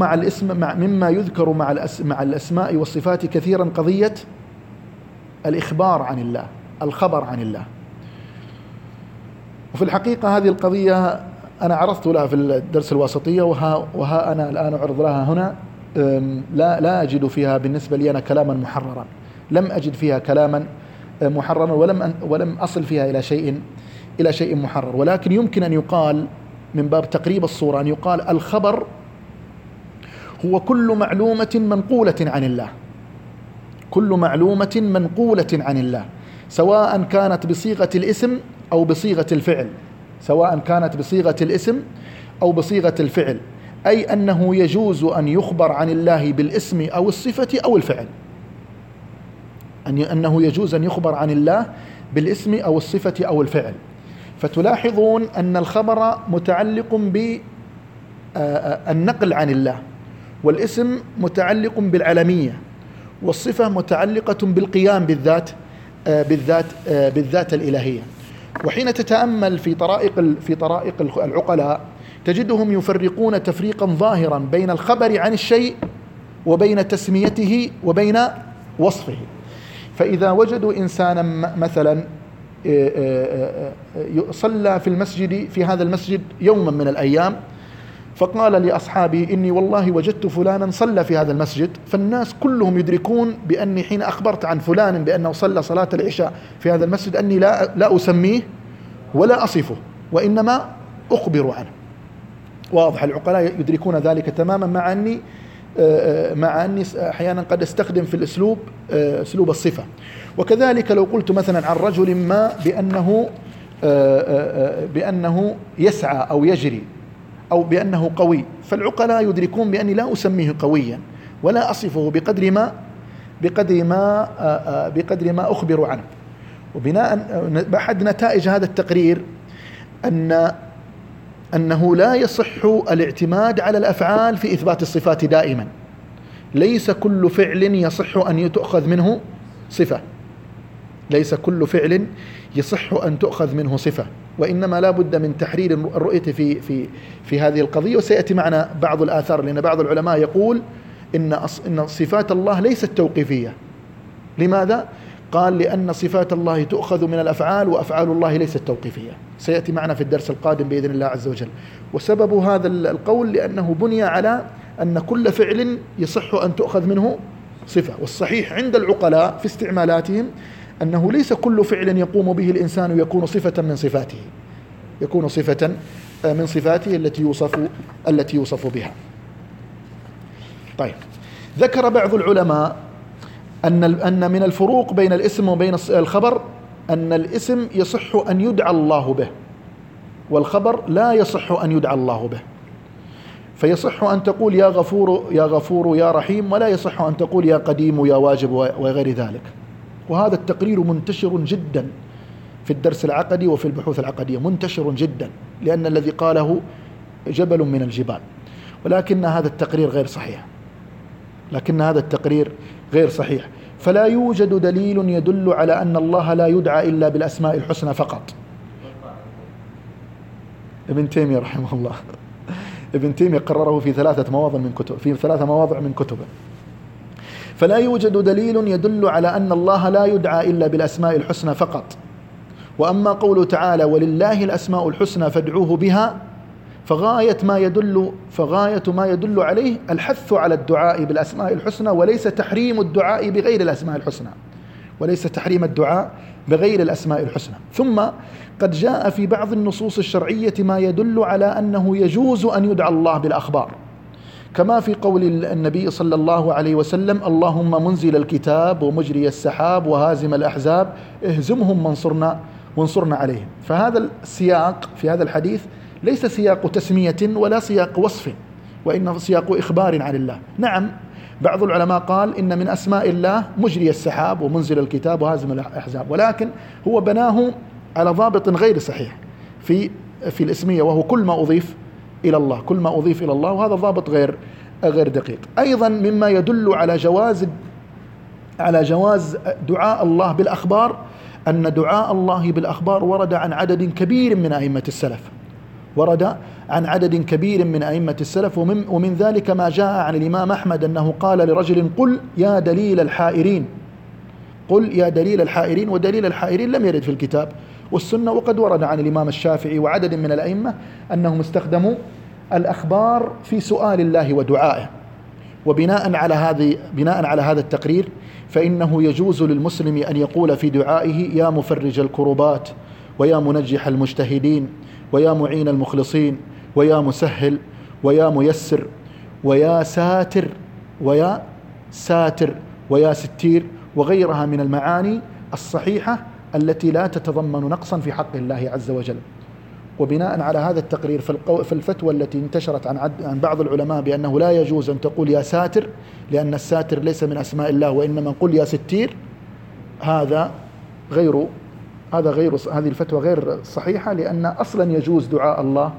مع الأسماء والصفات كثيرا قضية الإخبار عن الله، الخبر عن الله. وفي الحقيقة هذه القضية أنا عرضت لها في الدرس الواسطية، وها أنا الآن أعرض لها هنا. لا أجد فيها بالنسبة لي أنا كلاما محررا، لم أجد فيها كلاما محررا، ولم أصل فيها إلى شيء محرر. ولكن يمكن أن يقال من باب تقريب الصورة، أن يقال الخبر هو كل معلومة منقولة عن الله، سواء كانت بصيغة الاسم أو بصيغة الفعل، أي أنه يجوز أن يخبر عن الله بالاسم أو الصفة أو الفعل، فتلاحظون أن الخبر متعلق بالنقل عن الله، والاسم متعلق بالعلمية، والصفة متعلقة بالقيام بالذات الإلهية. وحين تتأمل في طرائق العقلاء تجدهم يفرقون تفريقا ظاهرا بين الخبر عن الشيء وبين تسميته وبين وصفه. فإذا وجدوا إنسانا مثلا صلى في هذا المسجد يوما من الأيام، فقال لأصحابه إني والله وجدت فلانا صلى في هذا المسجد، فالناس كلهم يدركون بأني حين أخبرت عن فلان بأنه صلى صلاة العشاء في هذا المسجد أني لا أسميه ولا أصفه، وإنما أخبر عنه. واضح، العقلاء يدركون ذلك تماما، مع أني أحيانا قد أستخدم في الأسلوب أسلوب الصفة. وكذلك لو قلت مثلا عن رجل ما بأنه يسعى أو يجري أو بأنه قوي، فالعقلاء يدركون بأني لا أسميه قويا ولا أصفه بقدر ما أخبر عنه. وبناء أحد نتائج هذا التقرير أنه لا يصح الاعتماد على الأفعال في إثبات الصفات دائما. ليس كل فعل يصح أن تؤخذ منه صفة، وإنما لا بد من تحرير الرؤية في هذه القضية. وسيأتي معنا بعض الآثار، لأن بعض العلماء يقول إن صفات الله ليست توقيفية. لماذا؟ قال لأن صفات الله تؤخذ من الأفعال وأفعال الله ليست توقيفية، سيأتي معنا في الدرس القادم بإذن الله عز وجل. وسبب هذا القول لأنه بني على أن كل فعل يصح أن تؤخذ منه صفة، والصحيح عند العقلاء في استعمالاتهم أنه ليس كل فعل يقوم به الإنسان يكون صفة من صفاته، يكون صفة من صفاته التي يوصف بها. طيب، ذكر بعض العلماء أن من الفروق بين الاسم وبين الخبر أن الاسم يصح أن يدعى الله به، والخبر لا يصح أن يدعى الله به. فيصح أن تقول يا غفور يا غفور يا رحيم، ولا يصح أن تقول يا قديم يا واجب وغير ذلك. وهذا التقرير منتشر جدا في الدرس العقدي وفي البحوث العقدية، منتشر جدا، لأن الذي قاله جبل من الجبال. ولكن هذا التقرير غير صحيح، فلا يوجد دليل يدل على أن الله لا يدعى إلا بالأسماء الحسنى فقط. ابن تيمية رحمه الله، ابن تيمية قرره في 3 مواضع من كتبه. فلا يوجد دليل يدل على أن الله لا يدعى إلا بالأسماء الحسنى فقط. وأما قوله تعالى ولله الأسماء الحسنى فادعوه بها، فغاية ما يدل عليه الحث على الدعاء بالأسماء الحسنى، وليس تحريم الدعاء بغير الأسماء الحسنى، ثم قد جاء في بعض النصوص الشرعية ما يدل على أنه يجوز أن يدعى الله بالأخبار، كما في قول النبي صلى الله عليه وسلم اللهم منزل الكتاب ومجري السحاب وهازم الأحزاب اهزمهم وانصرنا عليهم. فهذا السياق في هذا الحديث ليس سياق تسمية ولا سياق وصف، وإنه سياق إخبار عن الله. نعم، بعض العلماء قال إن من أسماء الله مجري السحاب ومنزل الكتاب وهازم الأحزاب، ولكن هو بناه على ضابط غير صحيح في الاسمية، وهو كل ما أضيف إلى الله، وهذا ضابط غير دقيق. أيضا مما يدل على جواز دعاء الله بالأخبار أن دعاء الله بالأخبار ورد عن عدد كبير من أئمة السلف، ومن ذلك ما جاء عن الإمام أحمد أنه قال لرجل قل يا دليل الحائرين، ودليل الحائرين لم يرد في الكتاب والسنة. وقد ورد عن الإمام الشافعي وعدد من الأئمة أنهم استخدموا الأخبار في سؤال الله ودعائه. وبناء على هذا التقرير فإنه يجوز للمسلم أن يقول في دعائه يا مفرج الكربات ويا منجح المجتهدين ويا معين المخلصين ويا مسهل ويا ميسر ويا ساتر ويا ستير، وغيرها من المعاني الصحيحة التي لا تتضمن نقصا في حق الله عز وجل. وبناء على هذا التقرير في الفتوى التي انتشرت عن بعض العلماء بأنه لا يجوز أن تقول يا ساتر لأن الساتر ليس من أسماء الله، وإنما قل يا ستير، هذه الفتوى غير صحيحة، لأن أصلا يجوز دعاء الله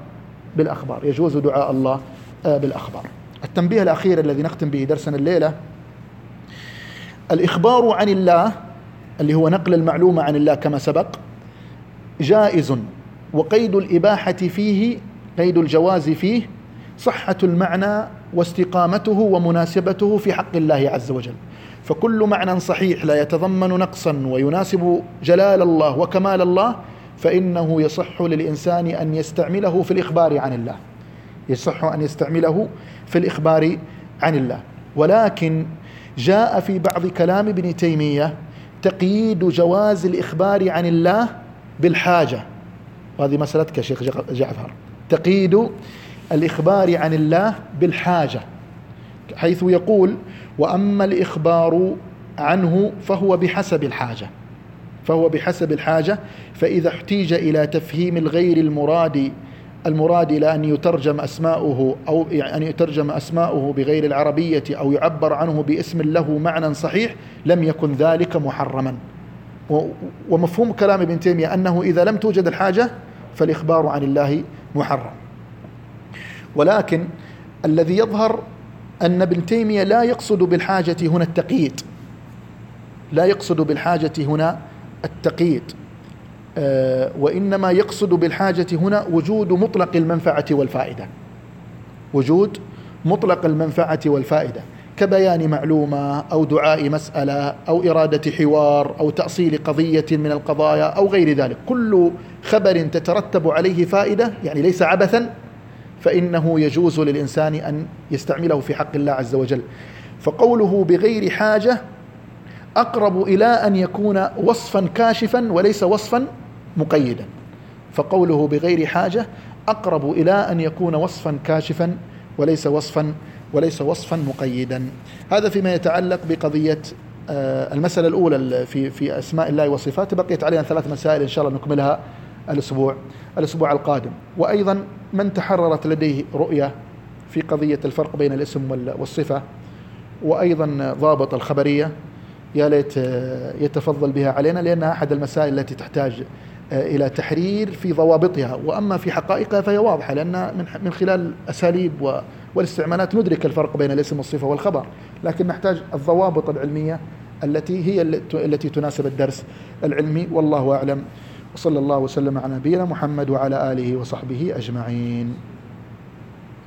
بالأخبار. التنبيه الأخير الذي نختم به درسنا الليلة: الإخبار عن الله اللي هو نقل المعلومة عن الله كما سبق جائز، وقيد الإباحة فيه، قيد الجواز فيه صحة المعنى واستقامته ومناسبته في حق الله عز وجل. فكل معنى صحيح لا يتضمن نقصا ويناسب جلال الله وكمال الله فإنه يصح للإنسان أن يستعمله في الإخبار عن الله. ولكن جاء في بعض كلام ابن تيمية تقييد جواز الإخبار عن الله بالحاجة، وهذه مسألتك يا شيخ جعفر، تقييد الإخبار عن الله بالحاجة، حيث يقول وأما الإخبار عنه فهو بحسب الحاجة، فإذا احتيج إلى تفهيم الغير المراد إلى أن يترجم أسماؤه أو أن يترجم أسماؤه بغير العربية أو يعبر عنه باسم له معنى صحيح لم يكن ذلك محرما. ومفهوم كلام ابن تيمية أنه إذا لم توجد الحاجة فالإخبار عن الله محرم. ولكن الذي يظهر أن ابن تيمية لا يقصد بالحاجة هنا التقييد، وإنما يقصد بالحاجة هنا وجود مطلق المنفعة والفائدة، كبيان معلومة أو دعاء مسألة أو إرادة حوار أو تأصيل قضية من القضايا أو غير ذلك، كل خبر تترتب عليه فائدة يعني ليس عبثا، فإنه يجوز للإنسان أن يستعمله في حق الله عز وجل. فقوله بغير حاجة أقرب إلى أن يكون وصفا كاشفا وليس وصفا مقيدا. فقوله بغير حاجة أقرب إلى أن يكون وصفا كاشفا وليس وصفا مقيدا. هذا فيما يتعلق بقضية المسألة الأولى في أسماء الله وصفاته. بقيت علينا 3 مسائل إن شاء الله نكملها الأسبوع القادم. وأيضا من تحررت لديه رؤية في قضية الفرق بين الاسم والصفة وأيضا ضابط الخبرية يا ليت يتفضل بها علينا، لأنها أحد المسائل التي تحتاج إلى تحرير في ضوابطها، وأما في حقائقها فهي واضحة، لأن من خلال أساليب والاستعمالات ندرك الفرق بين الاسم والصفة والخبر، لكن نحتاج الضوابط العلمية التي تناسب الدرس العلمي. والله أعلم، وصلى الله وسلم على نبينا محمد وعلى آله وصحبه أجمعين.